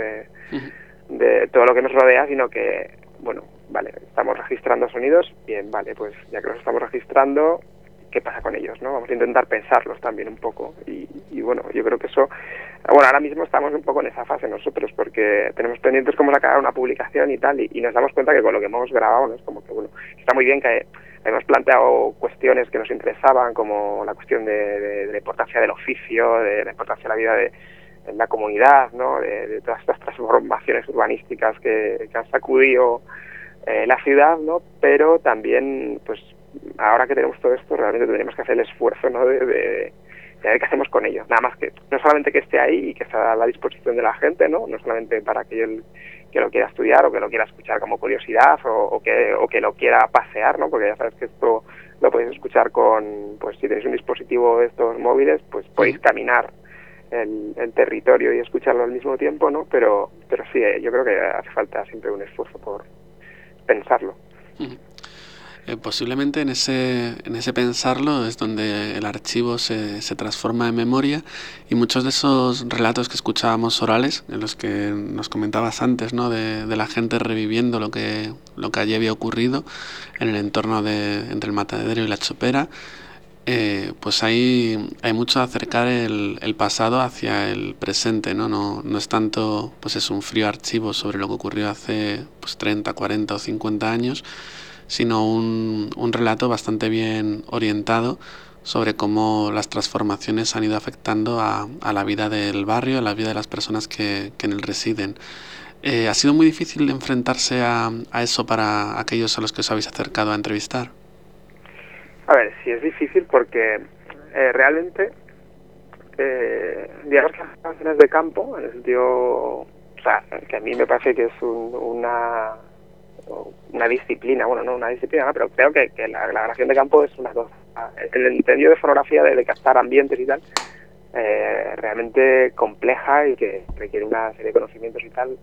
De todo lo que nos rodea, sino que, bueno, vale, estamos registrando sonidos, bien, vale, pues ya que los estamos registrando, ¿qué pasa con ellos, no? Vamos a intentar pensarlos también un poco y bueno, yo creo que eso, bueno, ahora mismo estamos un poco en esa fase nosotros porque tenemos pendientes como sacar una publicación y tal y nos damos cuenta que con lo que hemos grabado, ¿no? Es como que, bueno, está muy bien que hemos planteado cuestiones que nos interesaban, como la cuestión de la importancia del oficio, de la importancia de la vida de la comunidad, ¿no? De todas estas transformaciones urbanísticas que han sacudido la ciudad, ¿no? Pero también, pues, ahora que tenemos todo esto, realmente tendríamos que hacer el esfuerzo, ¿no? de ver qué hacemos con ello. Nada más que, no solamente que esté ahí y que esté a la disposición de la gente, ¿no? No solamente para aquel que lo quiera estudiar o que lo quiera escuchar como curiosidad o que lo quiera pasear, ¿no? Porque ya sabes que esto lo podéis escuchar con, pues si tenéis un dispositivo de estos móviles, pues podéis caminar el territorio y escucharlo al mismo tiempo, ¿no? Pero sí, yo creo que hace falta siempre un esfuerzo por pensarlo. Posiblemente en ese pensarlo es donde el archivo se transforma en memoria y muchos de esos relatos que escuchábamos orales, en los que nos comentabas antes, ¿no? de la gente reviviendo lo que allí había ocurrido en el entorno entre el Matadero y la Chopera, pues hay mucho de acercar el pasado hacia el presente, ¿no? No es tanto, pues es un frío archivo sobre lo que ocurrió hace pues 30, 40 o 50 años, sino un relato bastante bien orientado sobre cómo las transformaciones han ido afectando a la vida del barrio, a la vida de las personas que en él residen. ¿Ha sido muy difícil enfrentarse a eso para aquellos a los que os habéis acercado a entrevistar? A ver, sí es difícil porque realmente, digamos que las grabaciones de campo, en el sentido, o sea, que a mí me parece que es una disciplina, bueno, no una disciplina, ¿no? Pero creo que la grabación de campo es una cosa, el entendido de fonografía, de captar ambientes y tal, realmente compleja y que requiere una serie de conocimientos y tal,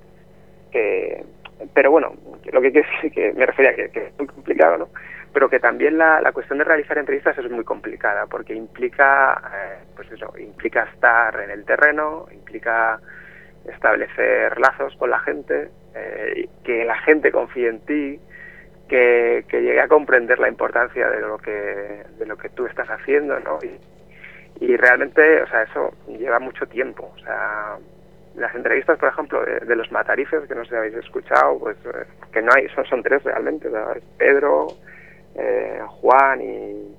pero bueno, lo que quiero decir que me refería que es muy complicado, ¿no? Pero que también la cuestión de realizar entrevistas es muy complicada, porque implica, pues eso, implica estar en el terreno, implica establecer lazos con la gente, que la gente confíe en ti, que llegue a comprender la importancia de lo que tú estás haciendo, ¿no? Y realmente, o sea, eso lleva mucho tiempo. O sea, las entrevistas, por ejemplo, de los Matarifes, que no sé si habéis escuchado, pues que no hay, son tres realmente, ¿no? Es Pedro, Juan y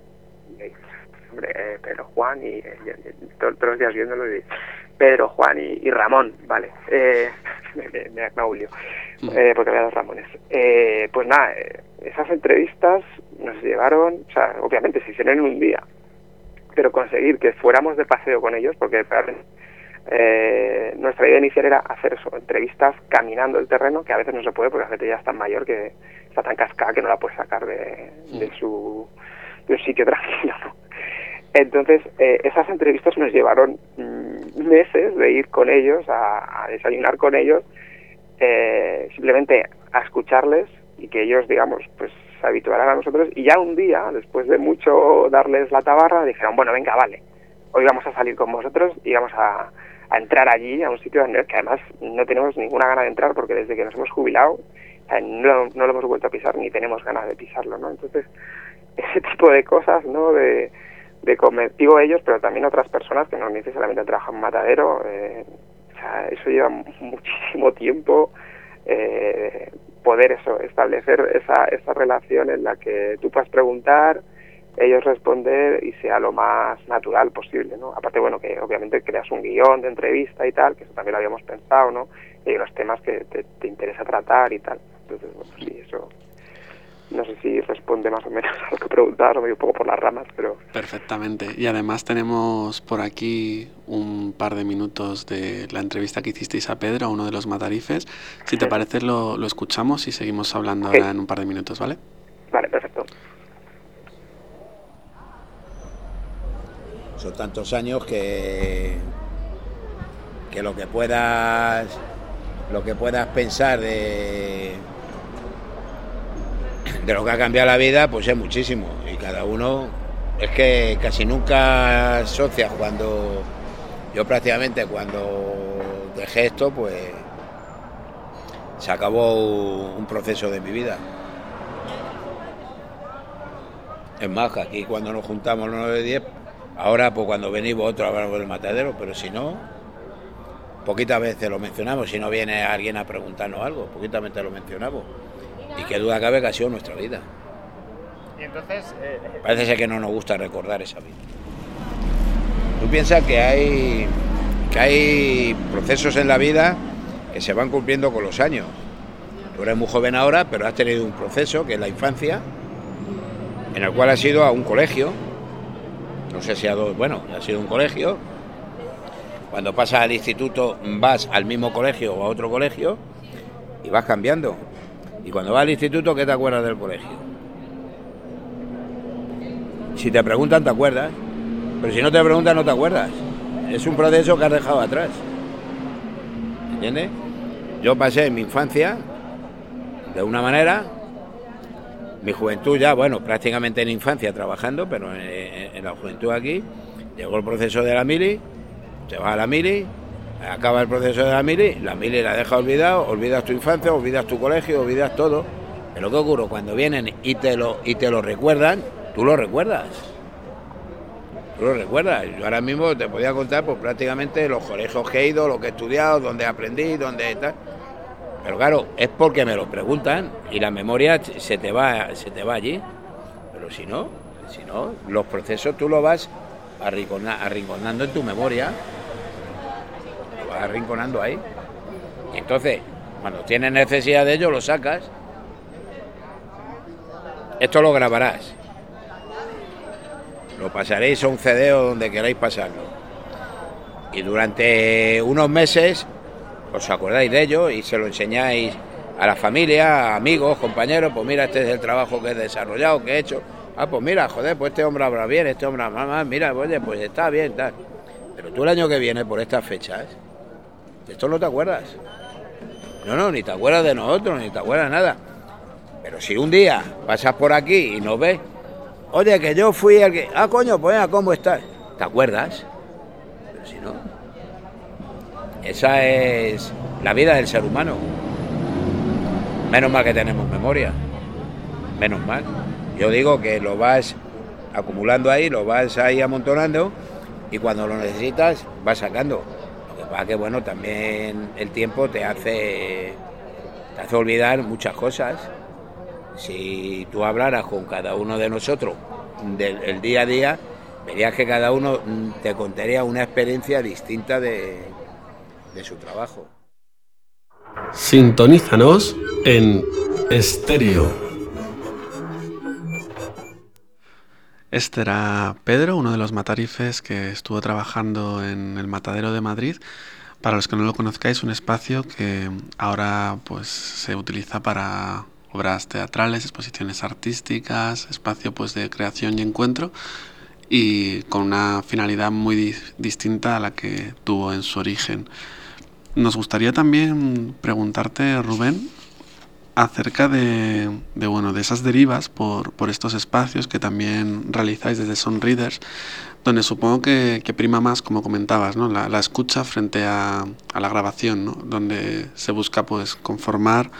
Pedro, Juan y todos los días viéndolo y Pedro, Juan y Ramón, vale, me hago un lío, porque había dos Ramones. Pues nada, esas entrevistas nos llevaron, o sea, obviamente se hicieron en un día, pero conseguir que fuéramos de paseo con ellos, porque nuestra idea inicial era hacer eso, entrevistas caminando el terreno, que a veces no se puede porque la gente ya es tan mayor que está tan cascada que no la puede sacar de un sitio tranquilo, ¿no? Entonces, esas entrevistas nos llevaron meses de ir con ellos, a desayunar con ellos, simplemente a escucharles y que ellos, digamos, pues se habituaran a nosotros. Y ya un día, después de mucho darles la tabarra, dijeron, bueno, venga, vale, hoy vamos a salir con vosotros y vamos a entrar allí, a un sitio que además no tenemos ninguna gana de entrar porque desde que nos hemos jubilado no lo hemos vuelto a pisar ni tenemos ganas de pisarlo, ¿no? Entonces, ese tipo de cosas, ¿no? De digo ellos, pero también otras personas que no necesariamente trabajan en matadero. O sea, eso lleva muchísimo tiempo, poder establecer esa relación en la que tú puedas preguntar, ellos responder y sea lo más natural posible, ¿no? Aparte, bueno, que obviamente creas un guión de entrevista y tal, que eso también lo habíamos pensado, ¿no? Y los temas que te interesa tratar y tal. Entonces, bueno, sí, eso... No sé si responde más o menos a lo que preguntabas, o me voy un poco por las ramas, pero... Perfectamente. Y además tenemos por aquí un par de minutos de la entrevista que hicisteis a Pedro, a uno de los matarifes. Si te parece, lo escuchamos y seguimos hablando ahora en un par de minutos, ¿vale? Vale, perfecto. Son tantos años que lo que puedas pensar de lo que ha cambiado la vida, pues es muchísimo, y cada uno es que casi nunca asocias. Cuando yo prácticamente cuando dejé esto, pues se acabó un proceso de mi vida. Es más, que aquí cuando nos juntamos los 9-10, ahora pues cuando venís vosotros hablamos del matadero, pero si no, poquitas veces lo mencionamos. Si no viene alguien a preguntarnos algo, poquitas veces lo mencionamos. Y qué duda cabe que ha sido nuestra vida. Y entonces... Parece ser que no nos gusta recordar esa vida. Tú piensas que hay procesos en la vida que se van cumpliendo con los años. Tú eres muy joven ahora, pero has tenido un proceso, que es la infancia, en el cual has ido a un colegio. No sé si has sido un colegio. Cuando pasas al instituto vas al mismo colegio o a otro colegio y vas cambiando. Y cuando vas al instituto, ¿qué te acuerdas del colegio? Si te preguntan, te acuerdas. Pero si no te preguntan, no te acuerdas. Es un proceso que has dejado atrás. ¿Entiendes? Yo pasé mi infancia de una manera, mi juventud ya, prácticamente en infancia trabajando, pero en la juventud aquí, llegó el proceso de la mili, te vas a la mili, acaba el proceso de la mili la dejas olvidas tu infancia, olvidas tu colegio, olvidas todo. Pero ¿qué ocurre? Cuando vienen y te lo recuerdan, tú lo recuerdas. Yo ahora mismo te podía contar pues prácticamente los colegios que he ido, lo que he estudiado, dónde aprendí, dónde tal. Pero claro, es porque me lo preguntan y la memoria se te va allí. Pero si no, los procesos tú lo vas arrinconando en tu memoria. Lo vas arrinconando ahí. Y entonces, cuando tienes necesidad de ello, lo sacas. Esto lo grabarás. Lo pasaréis a un CD o donde queráis pasarlo. Y durante unos meses os acordáis de ello y se lo enseñáis a la familia, a amigos, compañeros. Pues mira, este es el trabajo que he desarrollado, que he hecho. Pues mira, joder, pues este hombre habla bien, este hombre habla mal. Mira, oye, pues está bien, tal. Pero tú el año que viene, por estas fechas, de esto no te acuerdas. No, ni te acuerdas de nosotros, ni te acuerdas de nada. Pero si un día pasas por aquí y nos ves, oye, que yo fui el que... coño, pues ¿cómo estás? ¿Te acuerdas? Pero si no... Esa es la vida del ser humano. Menos mal que tenemos memoria. Menos mal. Yo digo que lo vas acumulando ahí, lo vas ahí amontonando y cuando lo necesitas vas sacando. Lo que pasa que, también el tiempo te hace olvidar muchas cosas. Si tú hablaras con cada uno de nosotros del día a día, verías que cada uno te contaría una experiencia distinta de su trabajo. Sintonízanos en estéreo. Este era Pedro, uno de los matarifes que estuvo trabajando en el Matadero de Madrid. Para los que no lo conozcáis, un espacio que ahora pues se utiliza para obras teatrales, exposiciones artísticas, espacio pues de creación y encuentro, y con una finalidad muy distinta a la que tuvo en su origen. Nos gustaría también preguntarte, Rubén, acerca de esas derivas por estos espacios que también realizáis desde Sonreaders, donde supongo que prima más, como comentabas, ¿no? la escucha frente a la grabación, ¿no? Donde se busca pues conformar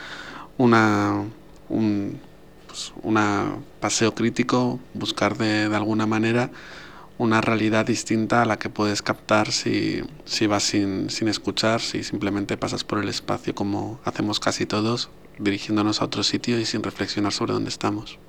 un paseo crítico, buscar de alguna manera una realidad distinta a la que puedes captar si vas sin escuchar, si simplemente pasas por el espacio como hacemos casi todos, dirigiéndonos a otro sitio y sin reflexionar sobre dónde estamos.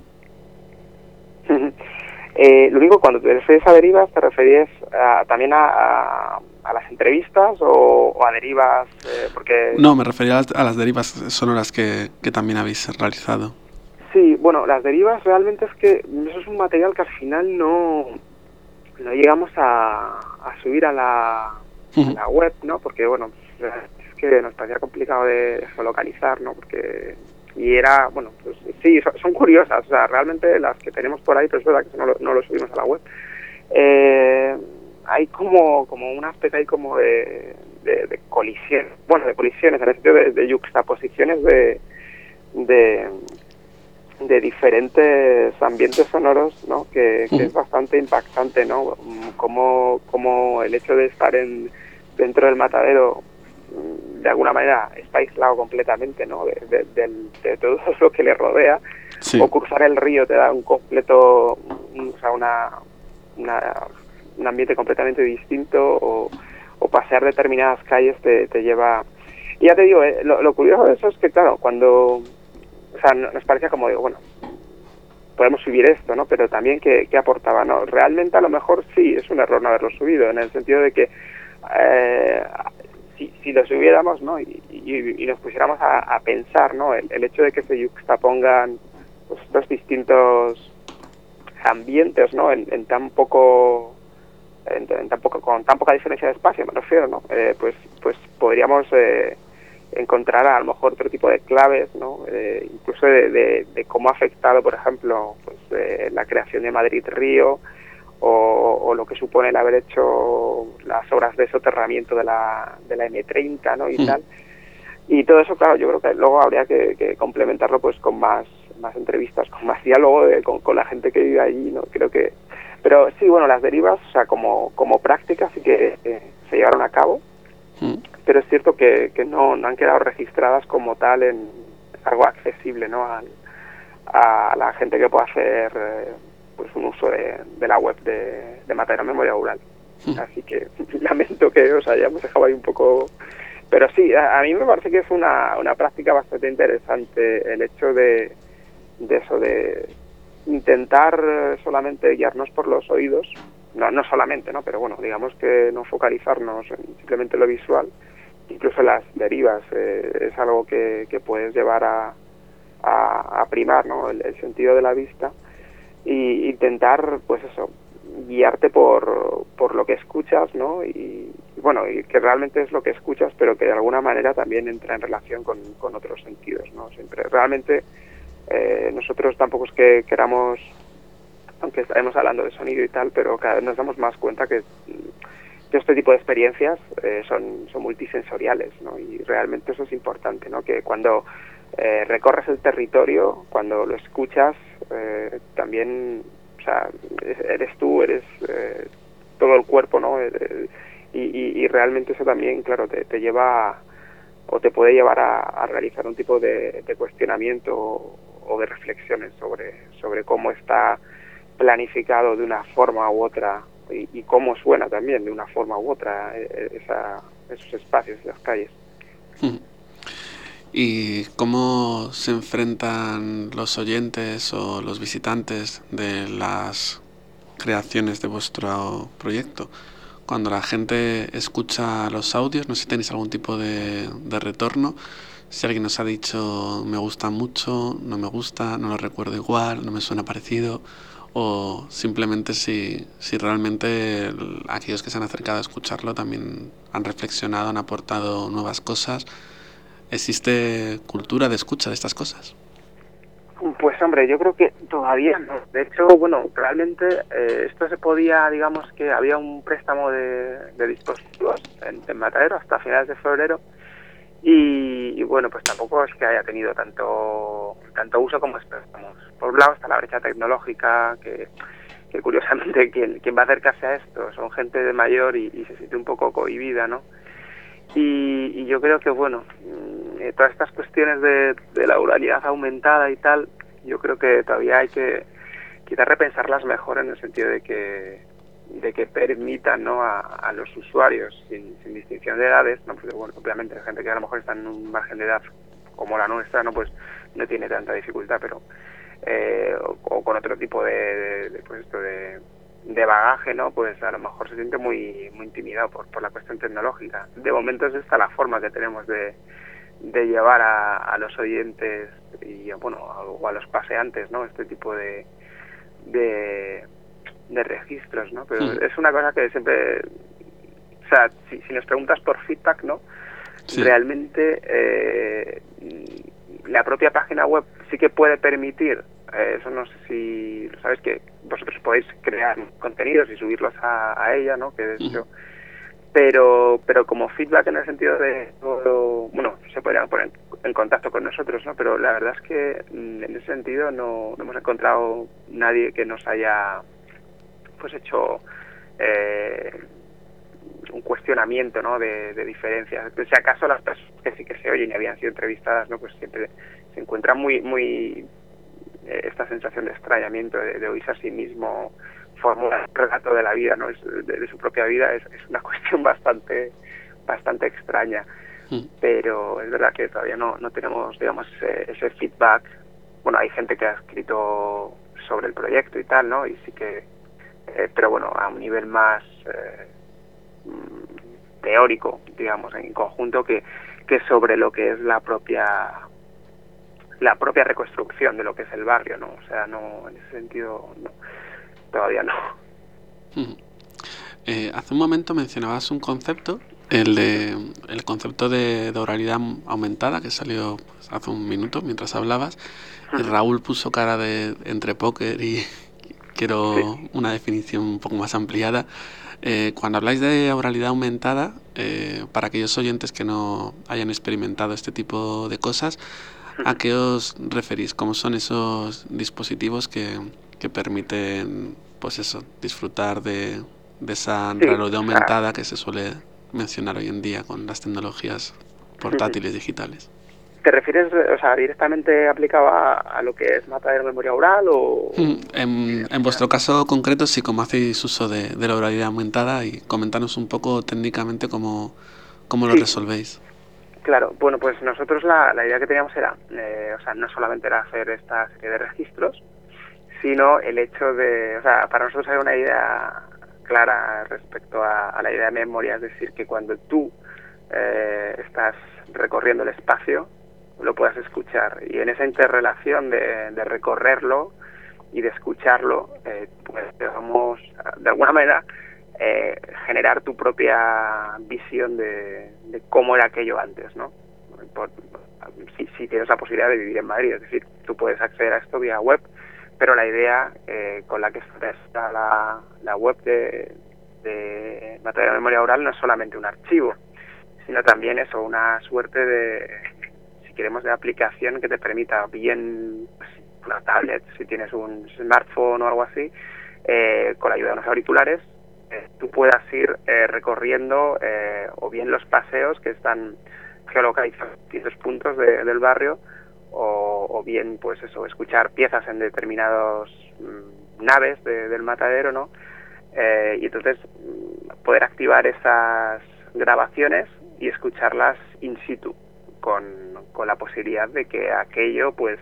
Lo único, cuando te refieres a derivas, ¿te referías también a las entrevistas o a derivas? Porque... No, me refería a las derivas sonoras que también habéis realizado. Sí, bueno, las derivas realmente es que eso es un material que al final no llegamos a subir a la web, ¿no? Porque, bueno, es que nos parecía complicado de geolocalizar, ¿no? Porque... Y era, bueno, pues sí, son curiosas, o sea, realmente las que tenemos por ahí, pero es verdad que no lo subimos a la web. Hay como una especie ahí como de colisión, bueno, de colisiones, en el sentido de yuxtaposiciones de diferentes ambientes sonoros, ¿no? Que es bastante impactante, ¿no? Como el hecho de estar dentro del matadero, de alguna manera está aislado completamente, ¿no? de todo lo que le rodea. Sí. O cruzar el río te da un completo, o sea, un ambiente completamente distinto, o pasear determinadas calles te lleva... Y ya te digo, lo curioso de eso es que, claro, cuando... O sea, nos parecía como, digo, bueno, podemos subir esto, ¿no? Pero también, ¿qué aportaba? ¿No? Realmente, a lo mejor sí, es un error no haberlo subido, en el sentido de que si lo subiéramos, ¿no? Y nos pusiéramos a pensar, ¿no? El hecho de que se yuxtapongan pues, estos distintos ambientes, ¿no? En tan poco... con tan poca diferencia de espacio, me refiero, ¿no? Pues podríamos encontrar a lo mejor otro tipo de claves, ¿no? Incluso de cómo ha afectado, por ejemplo, pues la creación de Madrid-Río, o lo que supone el haber hecho las obras de soterramiento de la M30, ¿no? Y tal. Y todo eso, claro, yo creo que luego habría que complementarlo pues con más entrevistas, con más diálogo con la gente que vive allí, ¿no? Creo que... Pero sí, bueno, las derivas, o sea, como práctica sí que se llevaron a cabo, pero es cierto que no han quedado registradas como tal en algo accesible, ¿no? A la gente que pueda hacer pues un uso de la web de Matadero Memoria Oral. Así que lamento que os hayamos dejado ahí un poco... Pero sí, a mí me parece que es una práctica bastante interesante el hecho de eso, de intentar solamente guiarnos por los oídos, no solamente, ¿no? Pero bueno, digamos que no focalizarnos en simplemente lo visual. Incluso las derivas es algo que puedes llevar a primar, ¿no? El sentido de la vista, y intentar, pues eso, guiarte por lo que escuchas, ¿no? Y bueno, y que realmente es lo que escuchas, pero que de alguna manera también entra en relación con otros sentidos, ¿no? Siempre, realmente, nosotros tampoco es que queramos, aunque estaremos hablando de sonido y tal, pero cada vez nos damos más cuenta que este tipo de experiencias son multisensoriales, ¿no? Y realmente eso es importante, ¿no? Que cuando recorres el territorio, cuando lo escuchas, también, o sea, eres tú, eres todo el cuerpo, ¿no? Y realmente eso también, claro, te lleva o te puede llevar a realizar un tipo de cuestionamiento o de reflexiones sobre cómo está planificado de una forma u otra y cómo suena también de una forma u otra esos espacios, las calles. ¿Y cómo se enfrentan los oyentes o los visitantes de las creaciones de vuestro proyecto? Cuando la gente escucha los audios, no sé si tenéis algún tipo de retorno, si alguien nos ha dicho me gusta mucho, no me gusta, no lo recuerdo igual, no me suena parecido, o simplemente si realmente aquellos que se han acercado a escucharlo también han reflexionado, han aportado nuevas cosas. ¿Existe cultura de escucha de estas cosas? Pues hombre, yo creo que todavía no. De hecho, bueno, realmente esto se podía, digamos que había un préstamo de dispositivos en Matadero hasta finales de febrero y bueno, pues tampoco es que haya tenido tanto uso como esperamos. Por un lado está la brecha tecnológica, que curiosamente quien va a acercarse a esto son gente de mayor y se siente un poco cohibida, ¿no? Y yo creo que, bueno, todas estas cuestiones de la oralidad aumentada y tal, yo creo que todavía hay que quizás repensarlas mejor en el sentido de que que permitan, ¿no?, a los usuarios sin distinción de edades, ¿no? Porque, bueno, obviamente hay gente que a lo mejor está en un margen de edad como la nuestra, ¿no?, pues no tiene tanta dificultad, pero o con otro tipo de bagaje, ¿no?, pues a lo mejor se siente muy intimidado por la cuestión tecnológica. De momento es esta la forma que tenemos de llevar a los oyentes y, bueno, o a los paseantes, ¿no?, este tipo de registros, ¿no? Pero es una cosa que siempre, o sea, si nos preguntas por feedback, ¿no? Sí. Realmente la propia página web sí que puede permitir, eso no sé si lo sabéis, que vosotros podéis crear contenidos y subirlos a ella, ¿no? Que de hecho, pero como feedback en el sentido de, bueno, se podrían poner en contacto con nosotros, ¿no? Pero la verdad es que en ese sentido no hemos encontrado nadie que nos haya pues hecho un cuestionamiento, ¿no?, de diferencias. Si acaso las personas que sí que se oyen y habían sido entrevistadas, ¿no?, pues siempre se encuentra muy esta sensación de extrañamiento, de oírse a sí mismo formular el relato de la vida, ¿no?, de su propia vida. Es una cuestión bastante extraña, pero es verdad que todavía no tenemos, digamos, ese feedback. Bueno, hay gente que ha escrito sobre el proyecto y tal, ¿no?, y sí que pero bueno, a un nivel más teórico, digamos, en conjunto, que sobre lo que es la propia reconstrucción de lo que es el barrio, ¿no? O sea, no, en ese sentido, no, todavía no. Hace un momento mencionabas un concepto, el concepto de oralidad aumentada, que salió hace un minuto mientras hablabas. Raúl puso cara de entre póker y quiero una definición un poco más ampliada. Cuando habláis de oralidad aumentada, para aquellos oyentes que no hayan experimentado este tipo de cosas, ¿a qué os referís? ¿Cómo son esos dispositivos que permiten, pues eso, disfrutar de esa realidad aumentada que se suele mencionar hoy en día con las tecnologías portátiles digitales? ¿Te refieres, o sea, directamente aplicado a lo que es Matadero Memoria Oral o...? En vuestro caso concreto, sí, cómo hacéis uso de la oralidad aumentada, y comentarnos un poco técnicamente cómo lo resolvéis. Claro, bueno, pues nosotros la idea que teníamos era, o sea, no solamente era hacer esta serie de registros, sino el hecho de, o sea, para nosotros era una idea clara respecto a la idea de memoria, es decir, que cuando tú estás recorriendo el espacio, lo puedas escuchar, y en esa interrelación de recorrerlo y de escucharlo, pues digamos, de alguna manera generar tu propia visión de cómo era aquello antes, ¿no? Si tienes la posibilidad de vivir en Madrid, es decir, tú puedes acceder a esto vía web, pero la idea con la que está la web de Matadero de Memoria Oral no es solamente un archivo, sino también eso, una suerte de, si queremos, de aplicación que te permita, bien pues, una tablet, si tienes un smartphone o algo así, con la ayuda de unos auriculares, tú puedas ir recorriendo o bien los paseos que están geolocalizados en distintos puntos del barrio, o bien pues eso, escuchar piezas en determinadas naves del matadero, ¿no? Y entonces poder activar esas grabaciones y escucharlas in situ, con la posibilidad de que aquello pues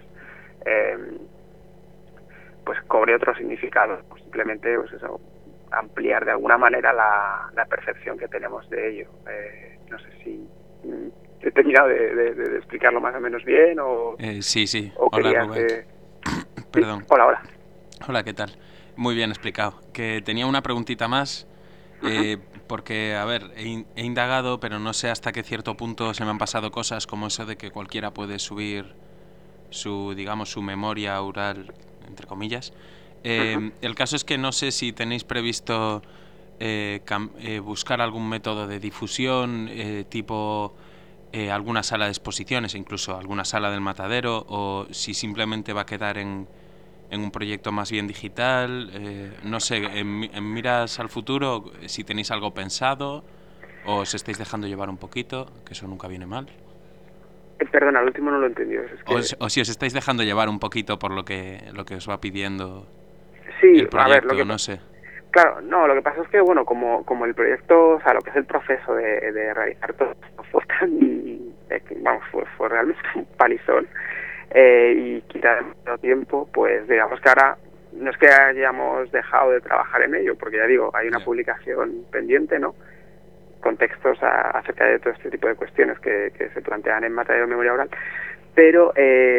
cobre otro significado, simplemente pues eso, ampliar de alguna manera la percepción que tenemos de ello. No sé si he terminado de explicarlo más o menos bien o... Sí. O hola, Rubén. Perdón. Sí. Hola. Hola, ¿qué tal? Muy bien explicado. Que tenía una preguntita más, porque, a ver, he indagado, pero no sé hasta qué cierto punto se me han pasado cosas como eso de que cualquiera puede subir su memoria oral, entre comillas. El caso es que no sé si tenéis previsto buscar algún método de difusión, tipo alguna sala de exposiciones, incluso alguna sala del matadero, o si simplemente va a quedar en un proyecto más bien digital. No sé, en miras al futuro, si tenéis algo pensado o os estáis dejando llevar un poquito, que eso nunca viene mal. Perdona, el último no lo he entendido. Es que... o si os estáis dejando llevar un poquito por lo que os va pidiendo sí, el proyecto, a ver, no sé. Claro, no, lo que pasa es que, bueno, como el proyecto, o sea, lo que es el proceso de realizar todo esto fue tan, vamos, fue realmente un palizón, y quitar demasiado tiempo, pues digamos que ahora no es que hayamos dejado de trabajar en ello, porque ya digo, hay una publicación pendiente, ¿no?, con textos acerca de todo este tipo de cuestiones que se plantean en materia de memoria oral, pero,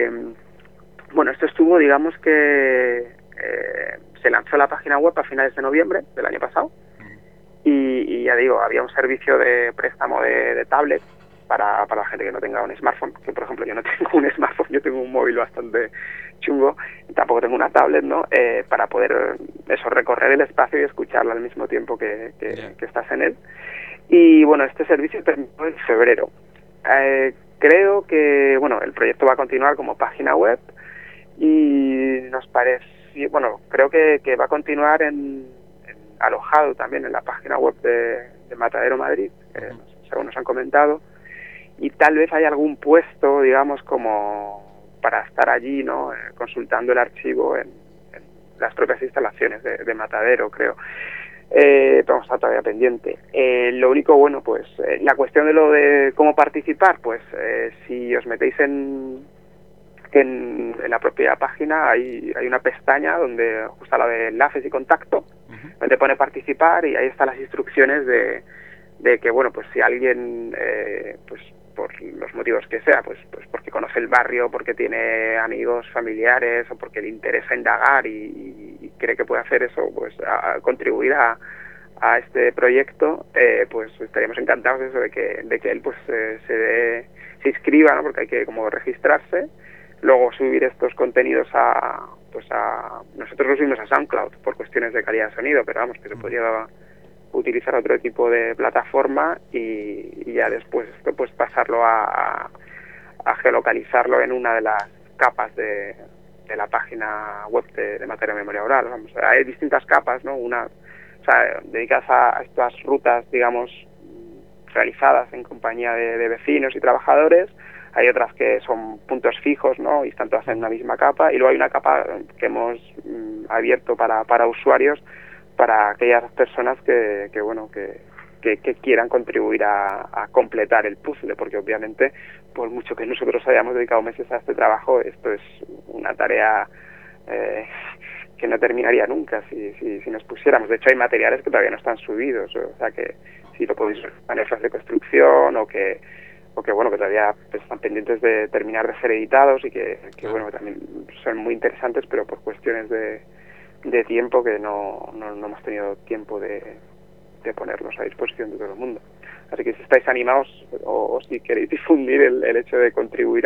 bueno, esto estuvo, digamos que se lanzó la página web a finales de noviembre del año pasado, y ya digo, había un servicio de préstamo de tablet para la gente que no tenga un smartphone, que por ejemplo yo no tengo un smartphone, yo tengo un móvil bastante chungo, y tampoco tengo una tablet, ¿no?, para poder recorrer el espacio y escucharlo al mismo tiempo que estás en él. Y bueno, este servicio terminó en febrero. Creo que, bueno, el proyecto va a continuar como página web, y nos parece, bueno, creo que va a continuar alojado también en la página web de Matadero Madrid, según nos han comentado, y tal vez hay algún puesto, digamos, como para estar allí, ¿no?, consultando el archivo en las propias instalaciones de Matadero, creo. Pero está todavía pendiente. Lo único, bueno, pues la cuestión de lo de cómo participar, pues si os metéis en la propia página hay una pestaña donde justo la de enlaces y contacto, donde pone participar, y ahí están las instrucciones de que, bueno, pues si alguien, pues por los motivos que sea, pues porque conoce el barrio, porque tiene amigos, familiares, o porque le interesa indagar y cree que puede hacer eso, pues a contribuir a este proyecto, pues estaríamos encantados de que él pues se inscriba, ¿no?, porque hay que como registrarse, luego subir estos contenidos nosotros los subimos a SoundCloud por cuestiones de calidad de sonido, pero vamos, que se podría utilizar otro tipo de plataforma, y ya después esto pues pasarlo a geolocalizarlo en una de las capas de la página web de Materia de Memoria Oral. Vamos, hay distintas capas, ¿no?, una, o sea, dedicadas a estas rutas, digamos, realizadas en compañía de vecinos y trabajadores. Hay otras que son puntos fijos, ¿no?, y están todas en una misma capa, y luego hay una capa que hemos abierto para usuarios, para aquellas personas que quieran contribuir a completar el puzzle, porque obviamente, por mucho que nosotros hayamos dedicado meses a este trabajo, esto es una tarea que no terminaría nunca si nos pusiéramos. De hecho, hay materiales que todavía no están subidos, o sea que si lo podéis ver en fases de construcción, o que bueno, que todavía pues, están pendientes de terminar de ser editados, y que bueno, también son muy interesantes, pero por cuestiones de tiempo que no hemos tenido tiempo de ponerlos a disposición de todo el mundo. Así que si estáis animados, o si queréis difundir el hecho de contribuir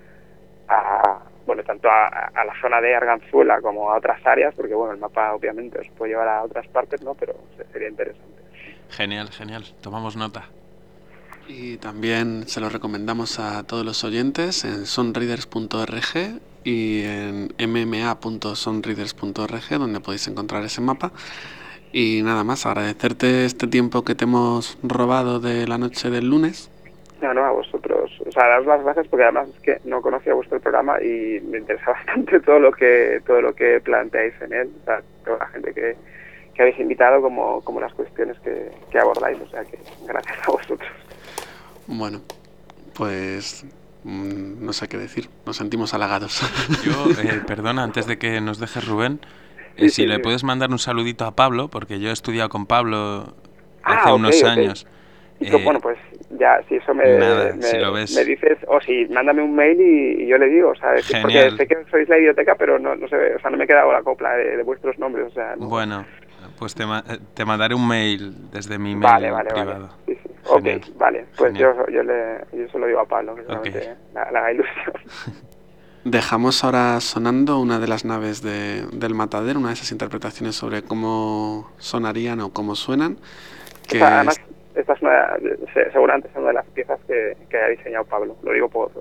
bueno, tanto a la zona de Arganzuela como a otras áreas, porque bueno, el mapa obviamente os puede llevar a otras partes, ¿no?, pero sería interesante. Genial, tomamos nota. Y también se lo recomendamos a todos los oyentes en sonreaders.org y en mma.sonreaders.org, donde podéis encontrar ese mapa. Y nada más, agradecerte este tiempo que te hemos robado de la noche del lunes. No, a vosotros, o sea, daros las gracias, porque además es que no conocía vuestro programa y me interesa bastante todo lo que planteáis en él, o sea, toda la gente que habéis invitado, como las cuestiones que abordáis, o sea que gracias a vosotros. Bueno, pues no sé qué decir, nos sentimos halagados. Yo, perdona, antes de que nos dejes, Rubén, si le puedes mandar un saludito a Pablo, porque yo he estudiado con Pablo hace unos años. Bueno, pues ya, si eso me dices, o si mándame un mail y yo le digo, o sea, porque sé que sois la Idioteca, pero no sé, o sea, no me he quedado la copla de vuestros nombres, o sea. No. Bueno, pues te mandaré un mail desde mi mail privado. Vale. Sí. Ok, vale, pues yo se lo digo a Pablo, que seguramente le haga ilusión. Dejamos ahora sonando una de las naves del Matadero, una de esas interpretaciones sobre cómo sonarían o cómo suenan. Que además, esta es seguramente es una de las piezas que ha diseñado Pablo, lo digo por...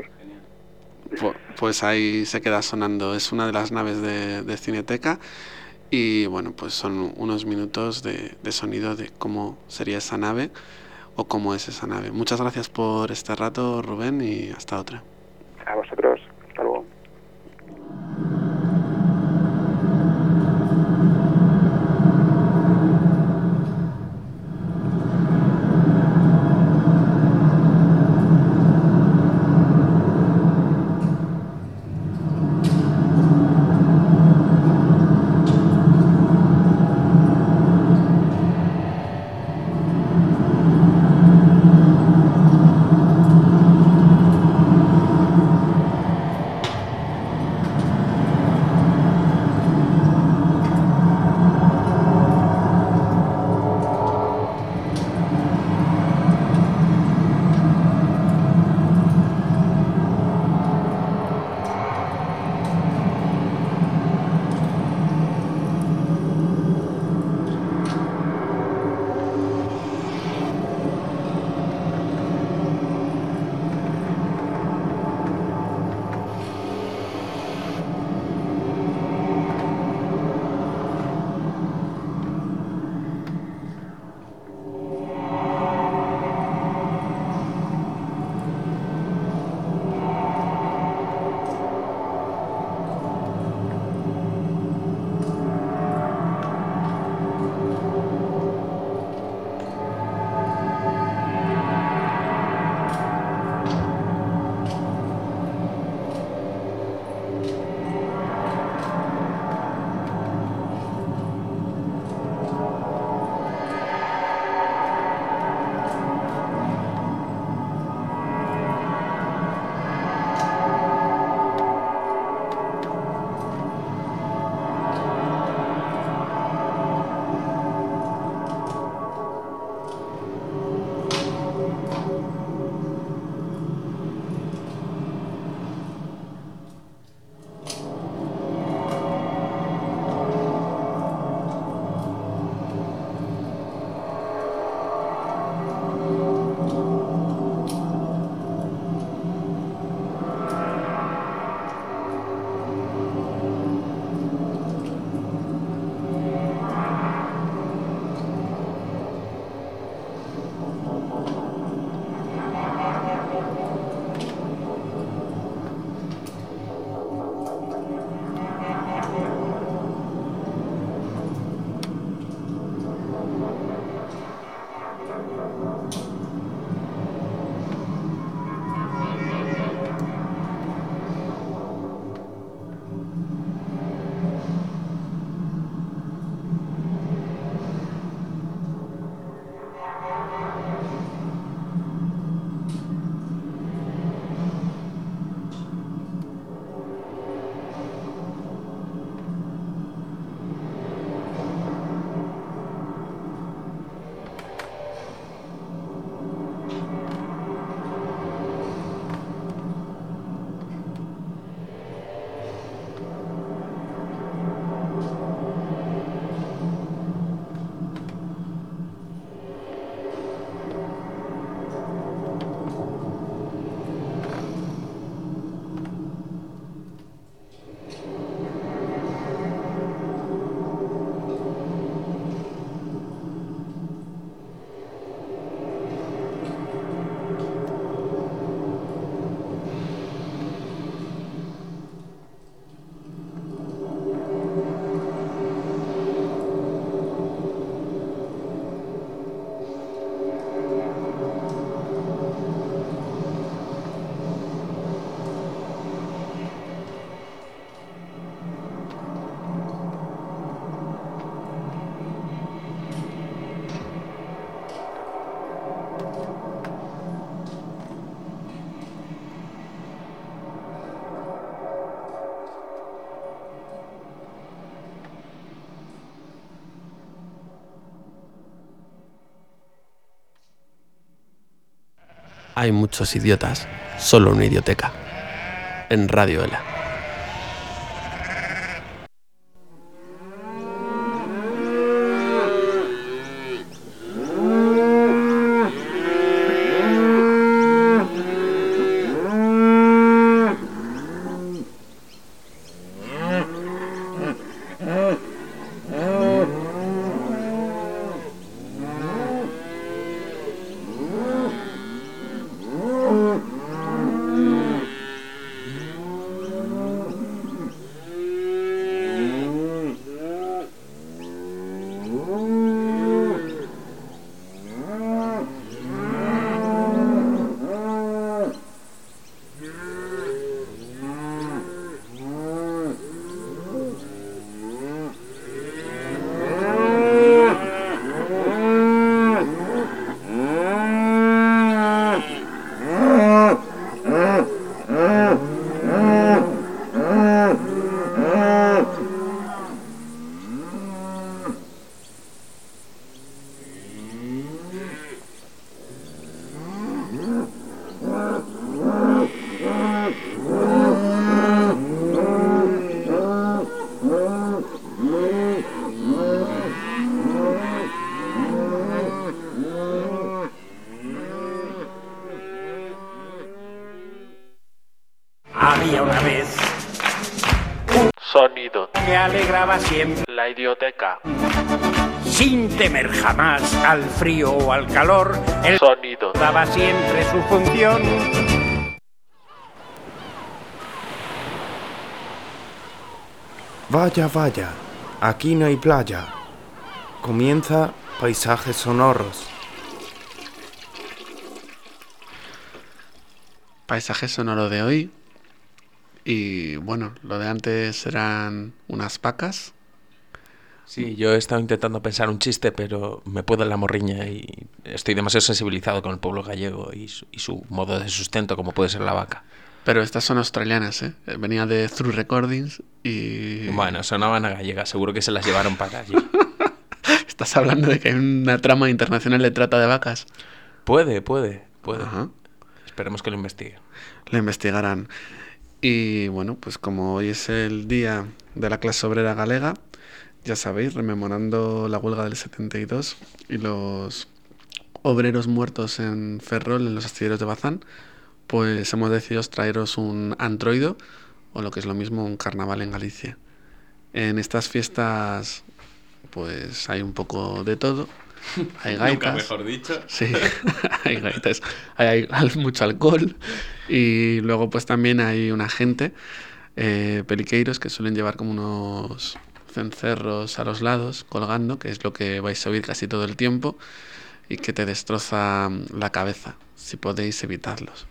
Pues ahí se queda sonando, es una de las naves de Cineteca, y bueno, pues son unos minutos de sonido de cómo sería esa nave o cómo es esa nave. Muchas gracias por este rato, Rubén, y hasta otra. A vosotros, hasta luego. Hay muchos idiotas, solo una idioteca. En Radio ELA. Había una vez un sonido que alegraba siempre la idioteca. Sin temer jamás al frío o al calor, el sonido daba siempre su función. Vaya, vaya, aquí no hay playa. Comienza Paisajes Sonoros. Paisaje sonoro de hoy. Y bueno, lo de antes eran unas vacas. Sí, yo he estado intentando pensar un chiste, pero me puedo en la morriña y estoy demasiado sensibilizado con el pueblo gallego y su modo de sustento, como puede ser la vaca. Pero estas son australianas, ¿eh? Venía de Through Recordings y... Bueno, sonaban a gallegas, seguro que se las llevaron para allí. ¿Estás hablando de que hay una trama internacional de trata de vacas? Puede. Ajá. Esperemos que lo investiguen. Lo investigarán. Y bueno, pues como hoy es el día de la clase obrera galega, ya sabéis, rememorando la huelga del 72 y los obreros muertos en Ferrol, en los astilleros de Bazán, pues hemos decidido traeros un antroido, o lo que es lo mismo, un carnaval en Galicia. En estas fiestas pues hay un poco de todo. Hay gaitas. Nunca mejor dicho. Sí, hay gaitas. Hay mucho alcohol. Y luego pues también hay una gente, peliqueiros, que suelen llevar como unos cencerros a los lados, colgando, que es lo que vais a oír casi todo el tiempo, y que te destroza la cabeza, si podéis evitarlos.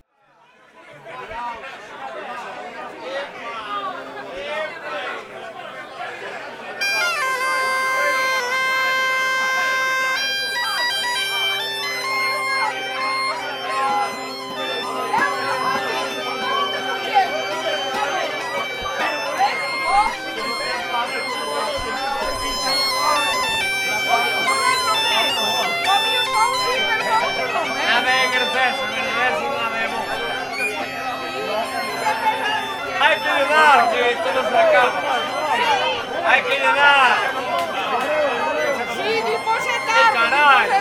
Hay que llegar. Sí, después es tarde.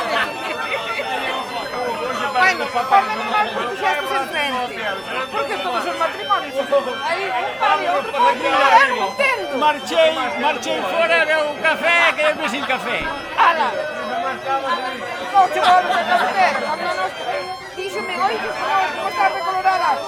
Bueno, papá, porque ya estás enfrente. Porque todos son matrimonios. Ahí, un par y otro. Marchei fora de un café, quedéme sin café. ¡Hala! 8 horas de café. Cuando nos díxeme, oye, ¿cómo está recolorada?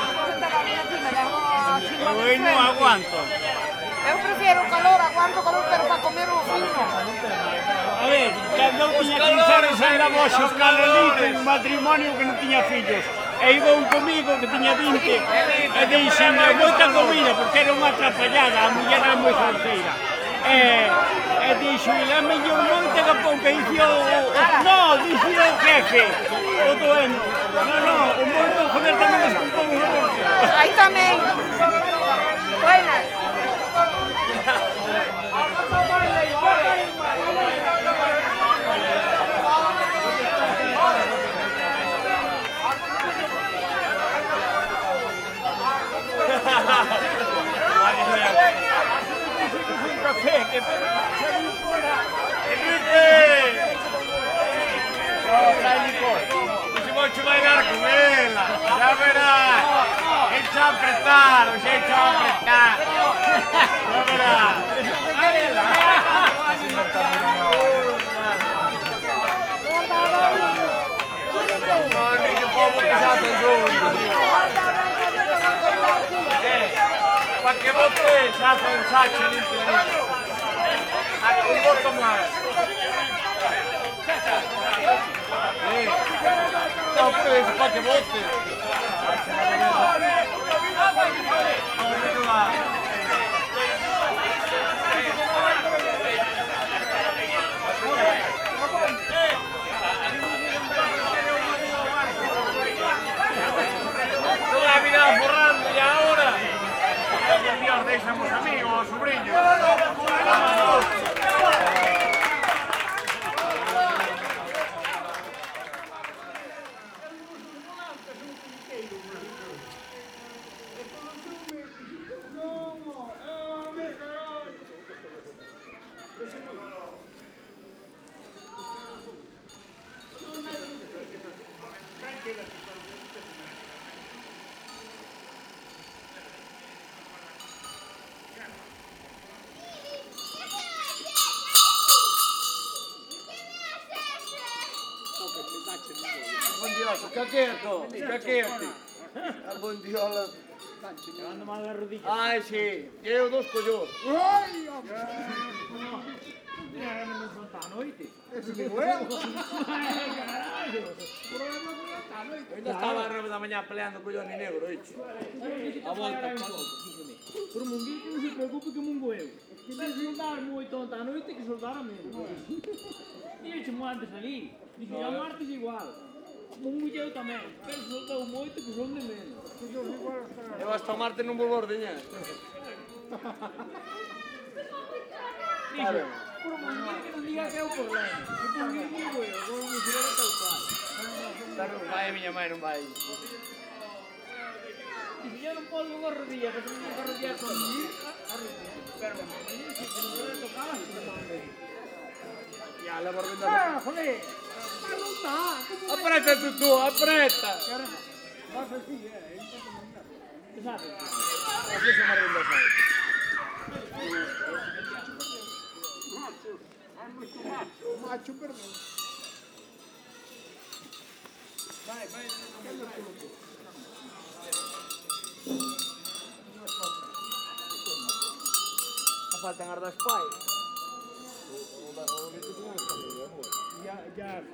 Eu non aguanto. Eu prefiero calor, aguanto calor, pero para comer o fino. A ver, cando eu tiña 15 anos andaba ao xornal Elite en un matrimonio que non tiña fillos. E iba un comigo que tiña 20 e deixenme moita comida porque era unha atrapallada, a muller era moi franceira. E dixo, a mellor monte que pon que dixo o jefe, o dueño. O monte, joder, tamén desculpou o monte. Aí tamén. Buenas. Enrique, Enrique! No, dai licor. Non si vuole bailar con ella. Ya verás. Echa a apretar, os echa a apretar. Ya verás. Enrique, poco que ya te qualche volta già pensarci all'interno. Un voto male. Ho preso qualche volta. Toda la vida borrando y ahora. Dios, deixamos amigos, sobrinhos. Scachetti. A bondiola. Quando male la rodilla. Ah, sì, io dos coglioni. Non lontano, oíste. Eso que huevo. Ainda estaba a 9 da mañá peleando con Johnny Negro, oíste. A volta. Por un munguito non se preocupe que mungo eu. Que se soldar moi tonta a noite que soldar a menos. E eu chamo antes ali. Dixo, a martes igual. Mungo eu tamén. Pero soldou moito que son de menos. Eu hasta o martes non vou ordeñar. Dixo, por un munguito que non diga que é o problema. Que por mí mungo eu, como me xera teu pai. Non vai a miña mãe, non vai. Dixo, eu non podo unha rodilla, que se non podo rodillar con mi pero se non pode tocar, se non pode. Ya, la borrenda. Ah, joder! Non está! Apreta tú, apreta! Vas así, que sabes? Así se marrenda, sabes? Macho, perdón. Vai. Faltan ardas pai. Ya,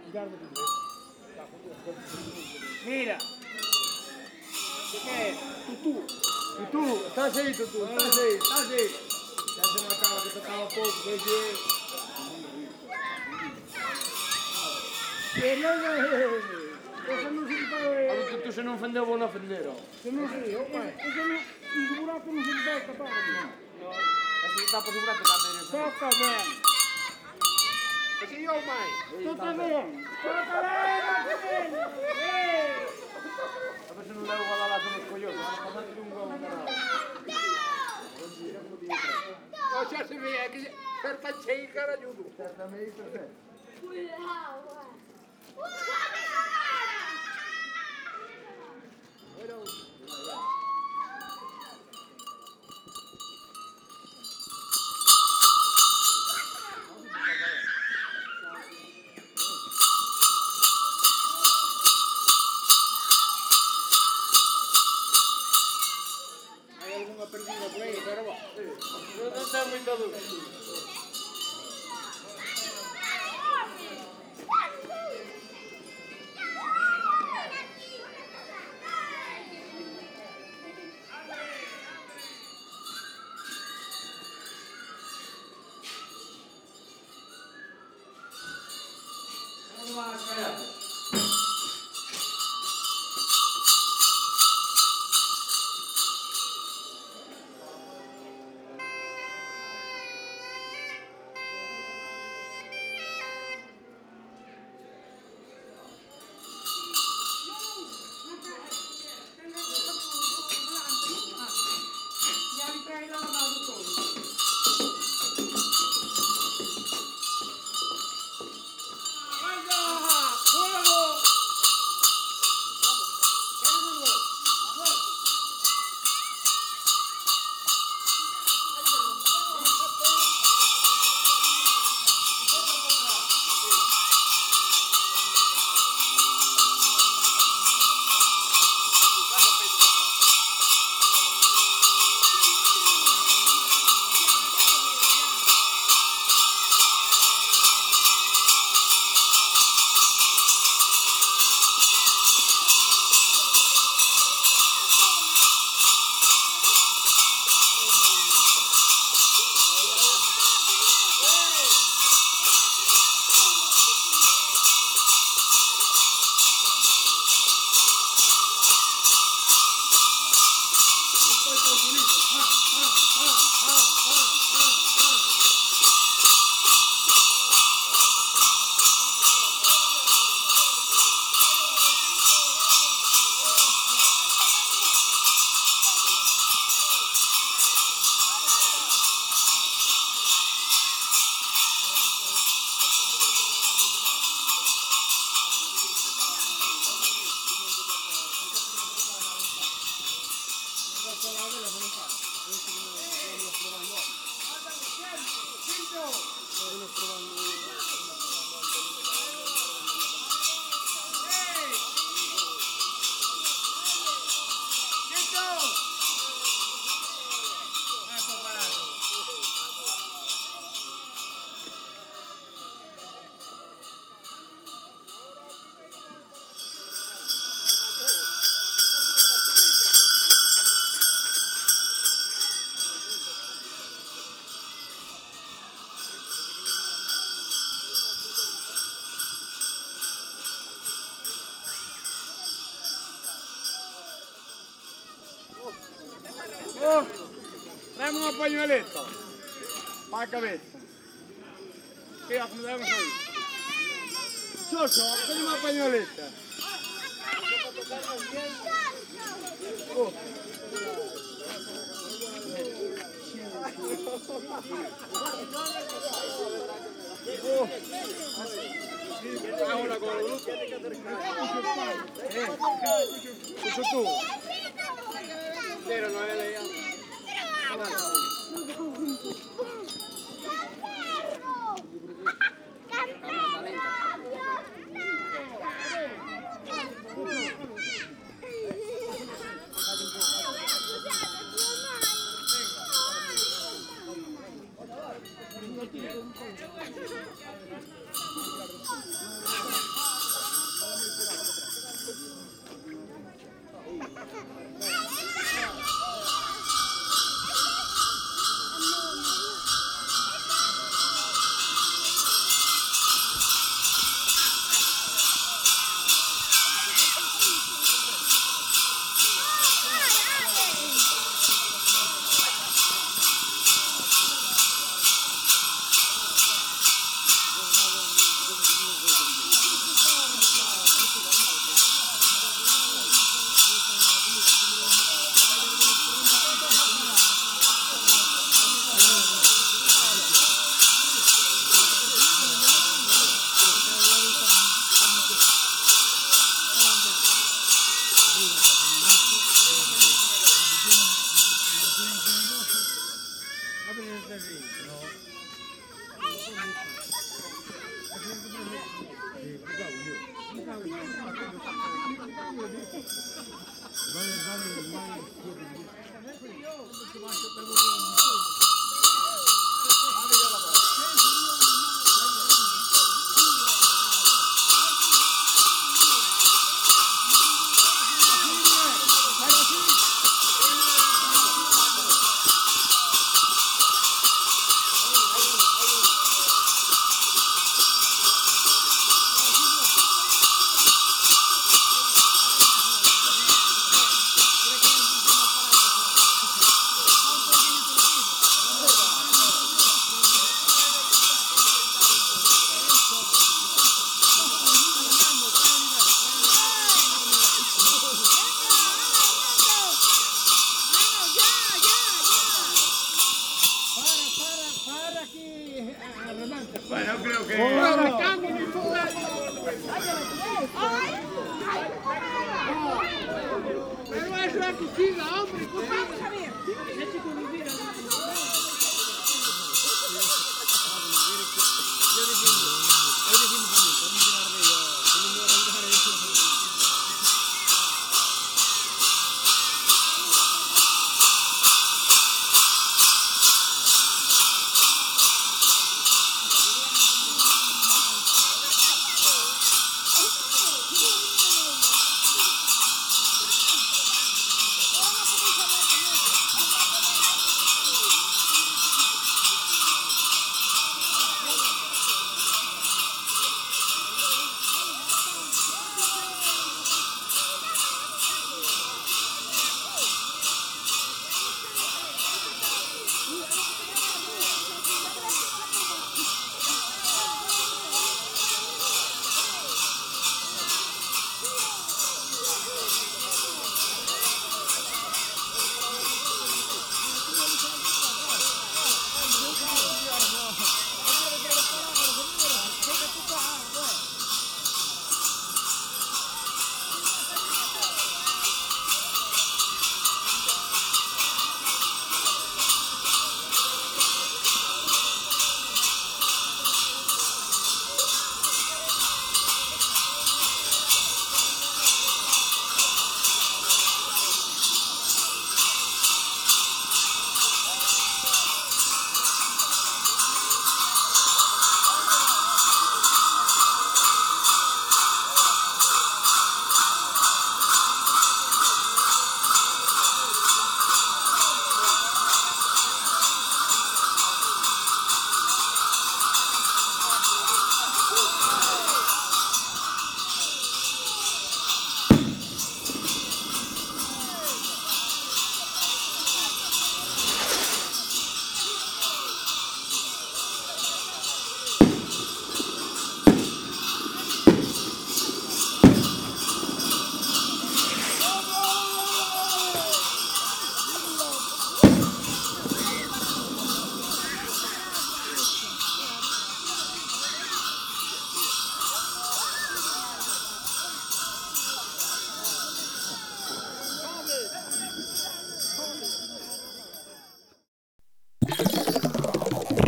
Mira. ¿Qué? Tutú, estás aí, Tutú, estás aí. Ya se notaba que tocaba pouco, vexe. Eso non se pode... A Tutú se non ofendeu, vou non ofender, ó. Eso non se... Eso non... O buraco non se pode tapar. No, así tapa o buraco cando eres. Toca ben. Así eu, mai. Toca ben. A ver se non levo badalazo nos collos, vamos a pasar un gol carado. No, xa se ve, que ser tan chei caralludo. Certamente, perfecto. Cuidado, Hai algunha perdida por aí, pero va. Non ten moita dúvida. Tráeme un pañuelito para la cabeza. ¿Qué hacemos hoy? Soso, tráeme una pañuelita. Ahora con el grupo. Eso tú. Pero no es leído. Bueno, creo que... Pero es la cocina, hombre. Vamos a ver.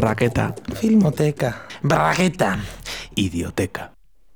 Bragueta. Filmoteca. Bragueta. Idioteca.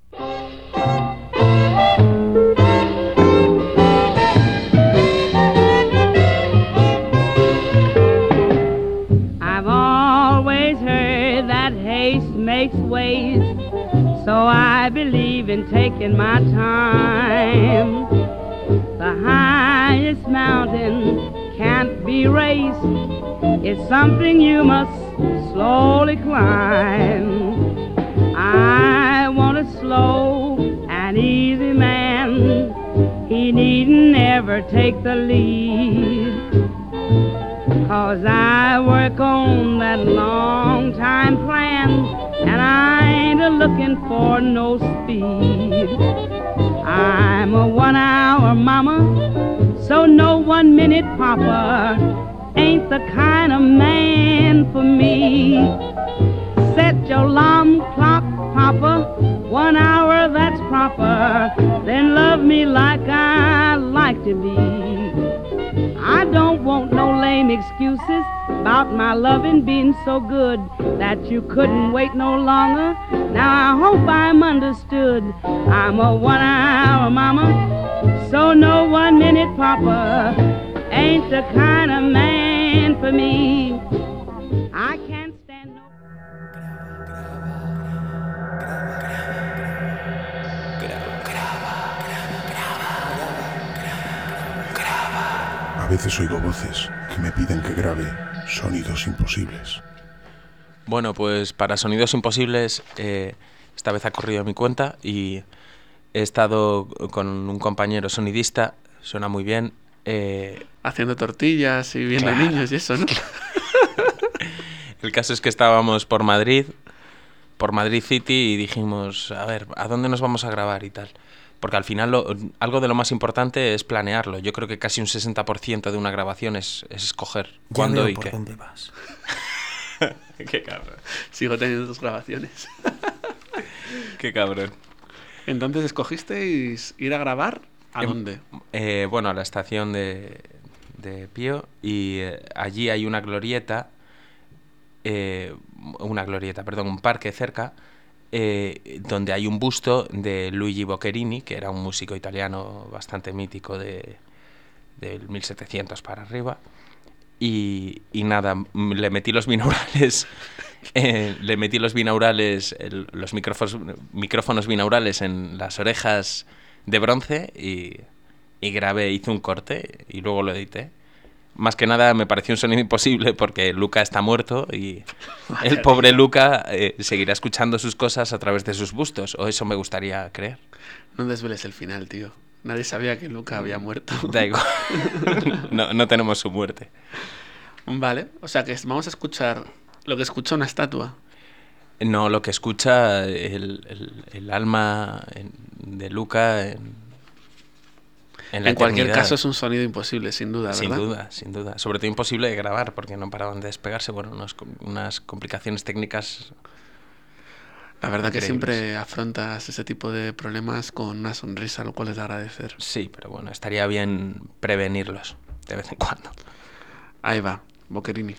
I've always heard that haste makes waste, so I believe in taking my time. The highest mountain can't be raced, it's something you must slowly climb. I want a slow and easy man, he needn't ever take the lead, 'cause I work on that long time plan, and I ain't a-looking for no speed. I'm a 1-hour mama, so no 1-minute papa ain't the kind of man for me. Set your alarm clock, papa, 1 hour, that's proper, then love me like I like to be. I don't want no lame excuses about my loving being so good that you couldn't wait no longer. Now I hope I'm understood. I'm a 1-hour mama, so no 1-minute papa ain't the kind of man for me. I can't stand no... A veces oigo voces que me piden que grabe sonidos imposibles. Bueno, pues para Sonidos Imposibles, esta vez ha corrido mi cuenta y he estado con un compañero sonidista, suena muy bien. Haciendo tortillas y viendo niños y eso, ¿no? El caso es que estábamos por Madrid City, y dijimos, a ver, ¿a dónde nos vamos a grabar y tal? Porque al final algo de lo más importante es planearlo. Yo creo que casi un 60% de una grabación es escoger cuándo y qué. ¿Dónde vas? Qué cabrón. Sigo teniendo tus grabaciones. Qué cabrón. Entonces, ¿escogisteis ir a grabar? ¿A dónde? Bueno, a la estación de Pío, y allí hay una glorieta, un parque cerca, donde hay un busto de Luigi Boccherini, que era un músico italiano bastante mítico del 1700 para arriba. Y nada, le metí los binaurales, los micrófonos binaurales en las orejas de bronce y grabé, hice un corte y luego lo edité. Más que nada me pareció un sonido imposible porque Luca está muerto y el pobre Luca seguirá escuchando sus cosas a través de sus bustos, o eso me gustaría creer. No desveles el final, tío. Nadie sabía que Luca había muerto. Da igual. No tenemos su muerte. Vale, o sea que vamos a escuchar lo que escucha una estatua. No, lo que escucha el alma de Luca en cualquier caso es un sonido imposible, sin duda, ¿verdad? Sin duda. Sobre todo imposible de grabar porque no paraban de despegarse. Bueno, unas complicaciones técnicas. La verdad que siempre afrontas ese tipo de problemas con una sonrisa, lo cual es de agradecer. Sí, pero bueno, estaría bien prevenirlos de vez en cuando. Ahí va, Boccherini.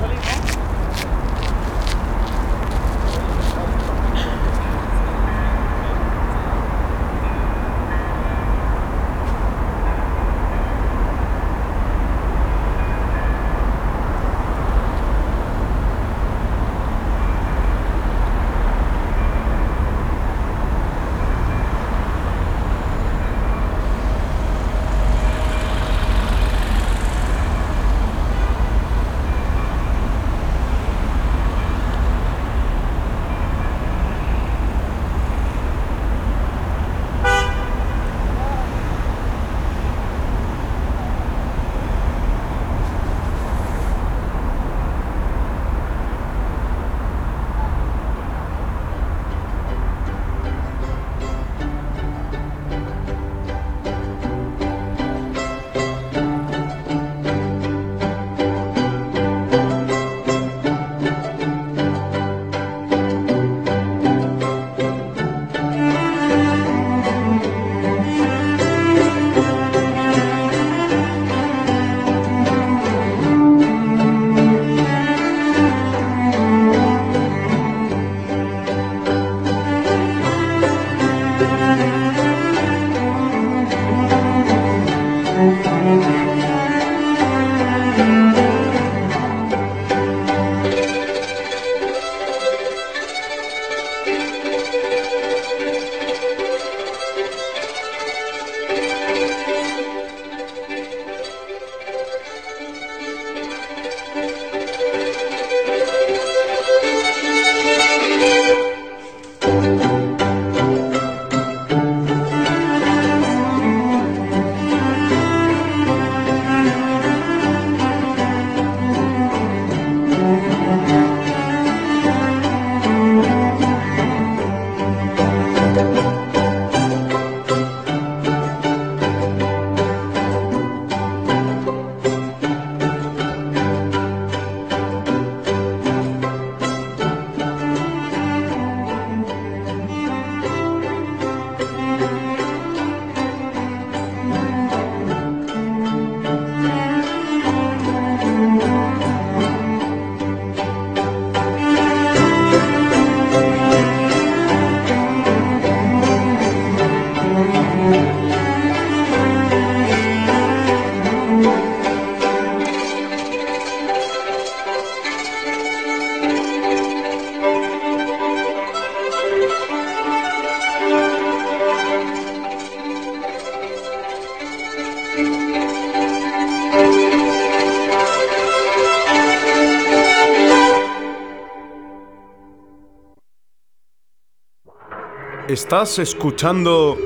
Estás escuchando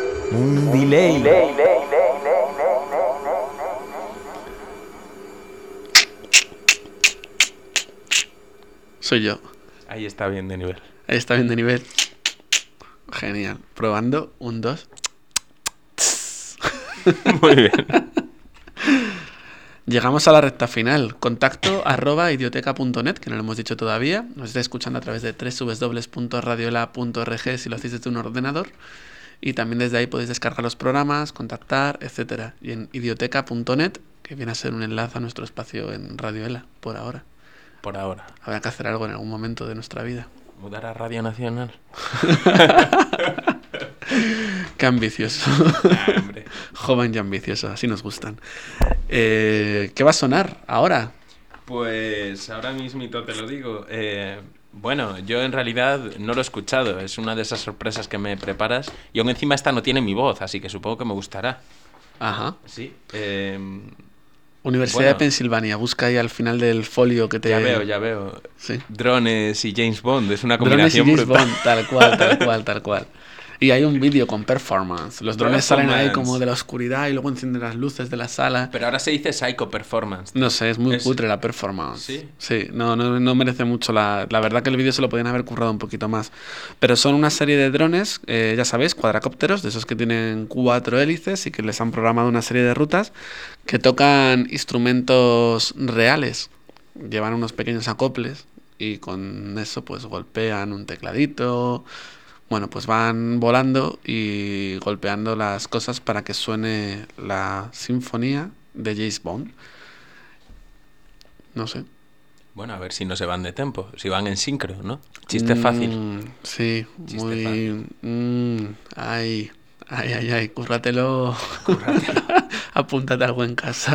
un delay. Soy yo. Ahí está bien de nivel. Ahí está bien de nivel. Genial. Probando. 1, 2. Muy bien. Llegamos a la recta final. Contacto @idioteca.net, que no lo hemos dicho todavía. Nos estáis escuchando a través de www.radioela.org si lo hacéis desde un ordenador. Y también desde ahí podéis descargar los programas, contactar, etcétera. Y en idioteca.net, que viene a ser un enlace a nuestro espacio en Radioela, por ahora. Por ahora. Habrá que hacer algo en algún momento de nuestra vida. Mudar a Radio Nacional. Qué ambicioso. Ah, hombre. Joven y ambicioso, así nos gustan. ¿Qué va a sonar ahora? Pues ahora mismito te lo digo. Bueno, yo en realidad no lo he escuchado. Es una de esas sorpresas que me preparas. Y aún encima esta no tiene mi voz, así que supongo que me gustará. Ajá. Sí. Universidad de Pensilvania. Busca ahí al final del folio que te... Ya veo. Sí. Drones y James Bond. Es una combinación Drones y James brutal. Bond, tal cual. Y hay un vídeo con performance. Los drones salen ahí como de la oscuridad y luego encienden las luces de la sala. Pero ahora se dice psycho performance. No sé, es muy cutre la performance. ¿Sí? Sí, no merece mucho. La verdad que el vídeo se lo podían haber currado un poquito más. Pero son una serie de drones, ya sabéis, cuadracópteros, de esos que tienen 4 hélices y que les han programado una serie de rutas que tocan instrumentos reales. Llevan unos pequeños acoples y con eso pues golpean un tecladito. Bueno, pues van volando y golpeando las cosas para que suene la sinfonía de James Bond. No sé. Bueno, a ver si no se van de tempo, si van en sincro, ¿no? Chiste fácil. Sí, Chiste muy... fácil. Ay, cúrratelo. Apúntate algo en casa.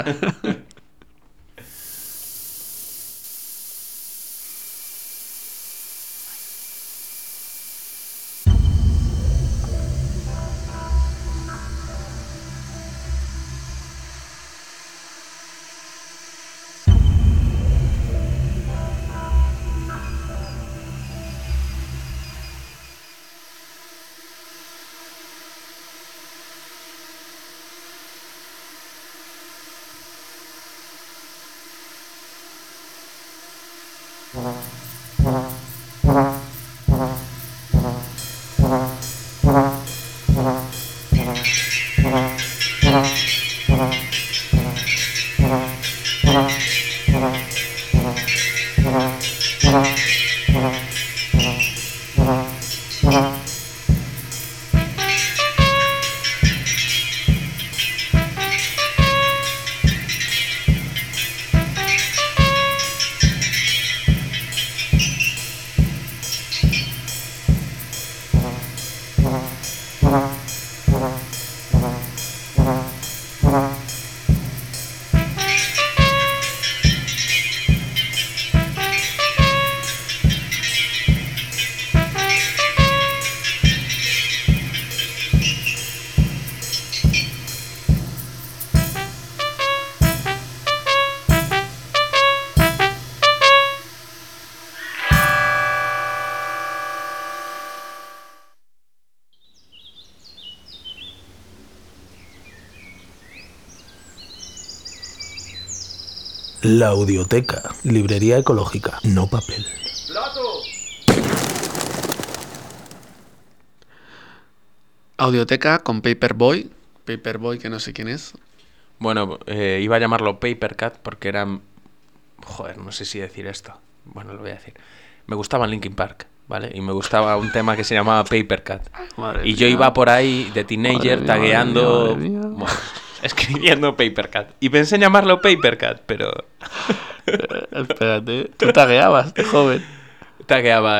La Audioteca, librería ecológica, no papel. Audioteca con Paperboy. Paperboy, que no sé quién es. Bueno, iba a llamarlo Papercat porque eran... Joder, no sé si decir esto. Bueno, lo voy a decir. Me gustaba Linkin Park, ¿vale? Y me gustaba un tema que se llamaba Papercat. Y yo iba por ahí de teenager tagueando... Bueno, escribiendo Papercat. Y pensé en llamarlo Papercat, pero... Espérate, tú tagueabas, joven. Tagueaba...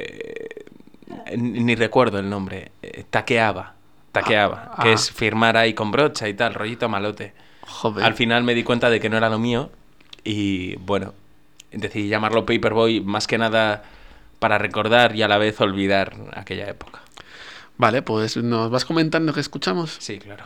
ni recuerdo el nombre. Taqueaba. Que es firmar ahí con brocha y tal, rollito malote. Joder. Al final me di cuenta de que no era lo mío. Y bueno, decidí llamarlo Paperboy más que nada para recordar y a la vez olvidar aquella época. Vale, pues ¿nos vas comentando qué escuchamos? Sí, claro.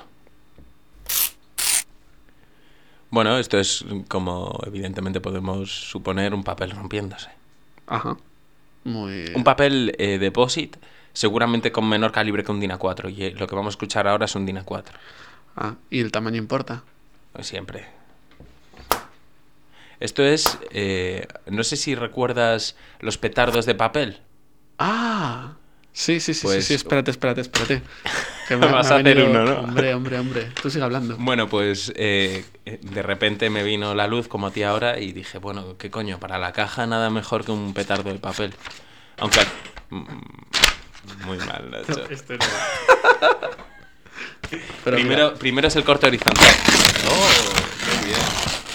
Bueno, esto es como evidentemente podemos suponer un papel rompiéndose. Ajá. Muy bien. Un papel de POSIT seguramente con menor calibre que un DIN A4 y lo que vamos a escuchar ahora es un DIN A4. Ah, ¿y el tamaño importa? Pues siempre. Esto es... no sé si recuerdas los petardos de papel. Ah, sí, Pues- sí, espérate. Que Vas a hacer uno, ¿no? Hombre, tú sigue hablando. Bueno, pues de repente me vino la luz como a ti ahora y dije, bueno, ¿qué coño? Para la caja nada mejor que un petardo de papel. Aunque... muy mal, Nacho. Este no. Pero primero es el corte horizontal. ¡Oh! ¡Qué bien!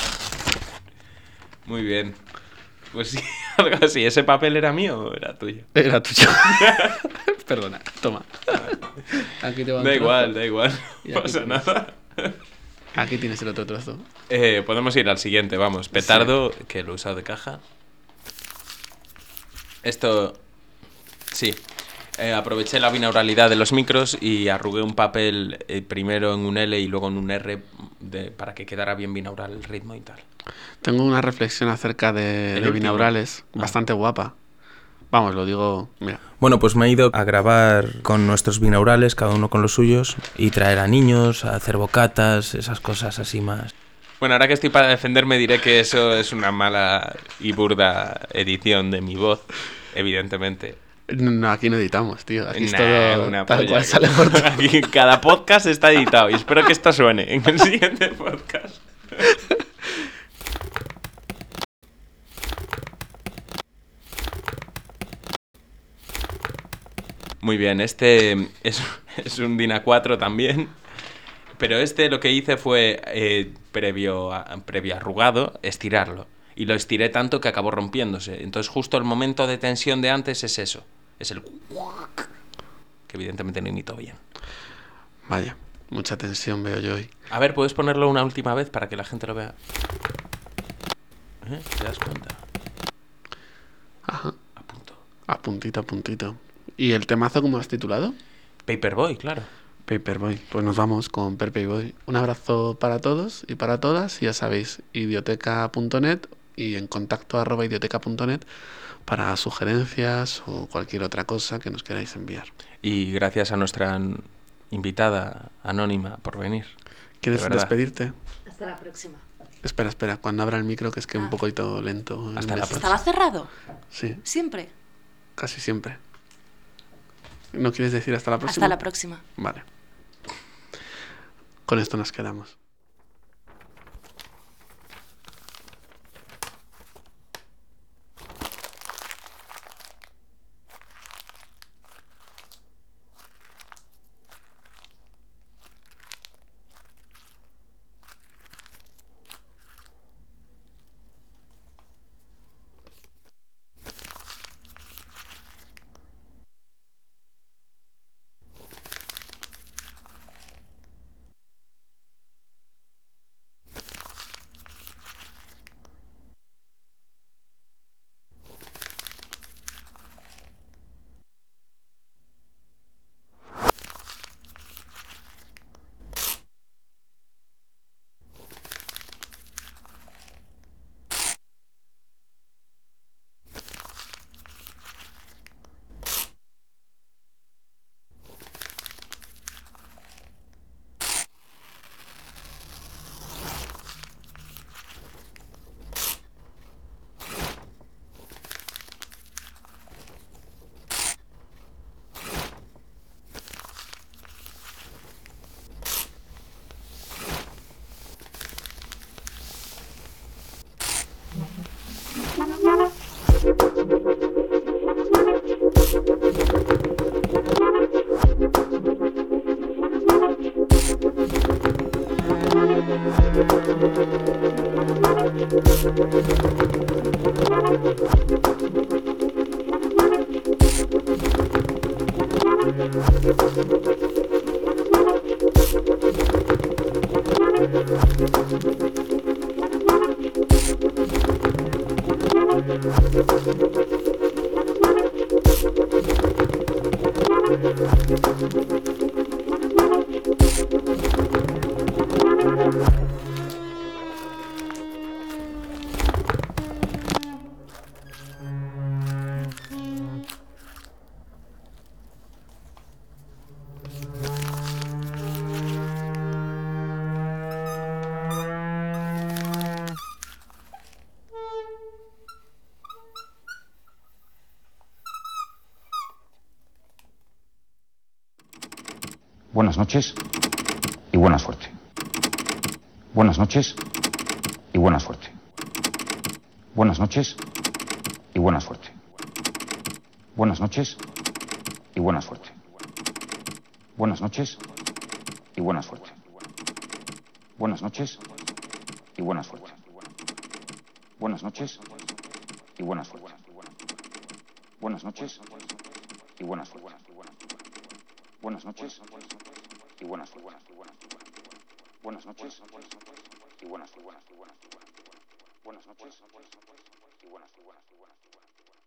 Muy bien. Pues sí, algo así. ¿Ese papel era mío o era tuyo? Era tuyo. Perdona, toma. Aquí te va un Da trozo. igual. Y No aquí pasa tienes. nada. Aquí tienes el otro trozo. Podemos ir al siguiente, vamos. Petardo, que lo he usado de caja. Esto... Sí. Aproveché la binauralidad de los micros y arrugué un papel primero en un L y luego en un R para que quedara bien binaural el ritmo y tal. Tengo una reflexión acerca de último. binaurales bastante guapa. Vamos, lo digo, mira. Bueno, pues me he ido a grabar con nuestros binaurales, cada uno con los suyos, y traer a niños, a hacer bocatas, esas cosas así más. Bueno, ahora que estoy para defenderme diré que eso es una mala y burda edición de mi voz, evidentemente. No, aquí no editamos, tío. Aquí es Nah, todo una tal polla. cual sale por todo. Aquí cada podcast está editado y espero que esto suene en el siguiente podcast. Muy bien, este es un DIN A4 también, pero este lo que hice fue, previo arrugado, estirarlo. y lo estiré tanto que acabó rompiéndose. Entonces justo el momento de tensión de antes es eso, es el que evidentemente no imito bien. Vaya, mucha tensión veo yo hoy. A ver, ¿puedes ponerlo una última vez para que la gente lo vea? ¿Te das cuenta? Ajá. A puntito. ¿Y el temazo cómo lo has titulado? Paperboy, claro. Paperboy. Pues nos vamos con Paperboy. Un abrazo para todos y para todas. Y ya sabéis, idioteca.net y en contacto @idioteca.net para sugerencias o cualquier otra cosa que nos queráis enviar. Y gracias a nuestra invitada anónima por venir. ¿Quieres despedirte? Hasta la próxima. Espera, cuando abra el micro, que es que un poquito lento. Hasta la próxima. ¿Estaba cerrado? Sí. ¿Siempre? Casi siempre. ¿No quieres decir hasta la próxima? Hasta la próxima. Vale. Con esto nos quedamos. Buenas noches y buena suerte. Buenas noches y buena suerte. Buenas noches y buena suerte. Buenas noches y buena suerte. Buenas noches y buena suerte. Buenas noches y buena suerte. Buenas noches y buena suerte. Buenas noches y buena suerte. Buenas noches y buena suerte. Buenas noches y buena suerte. Buenas noches y buena suerte.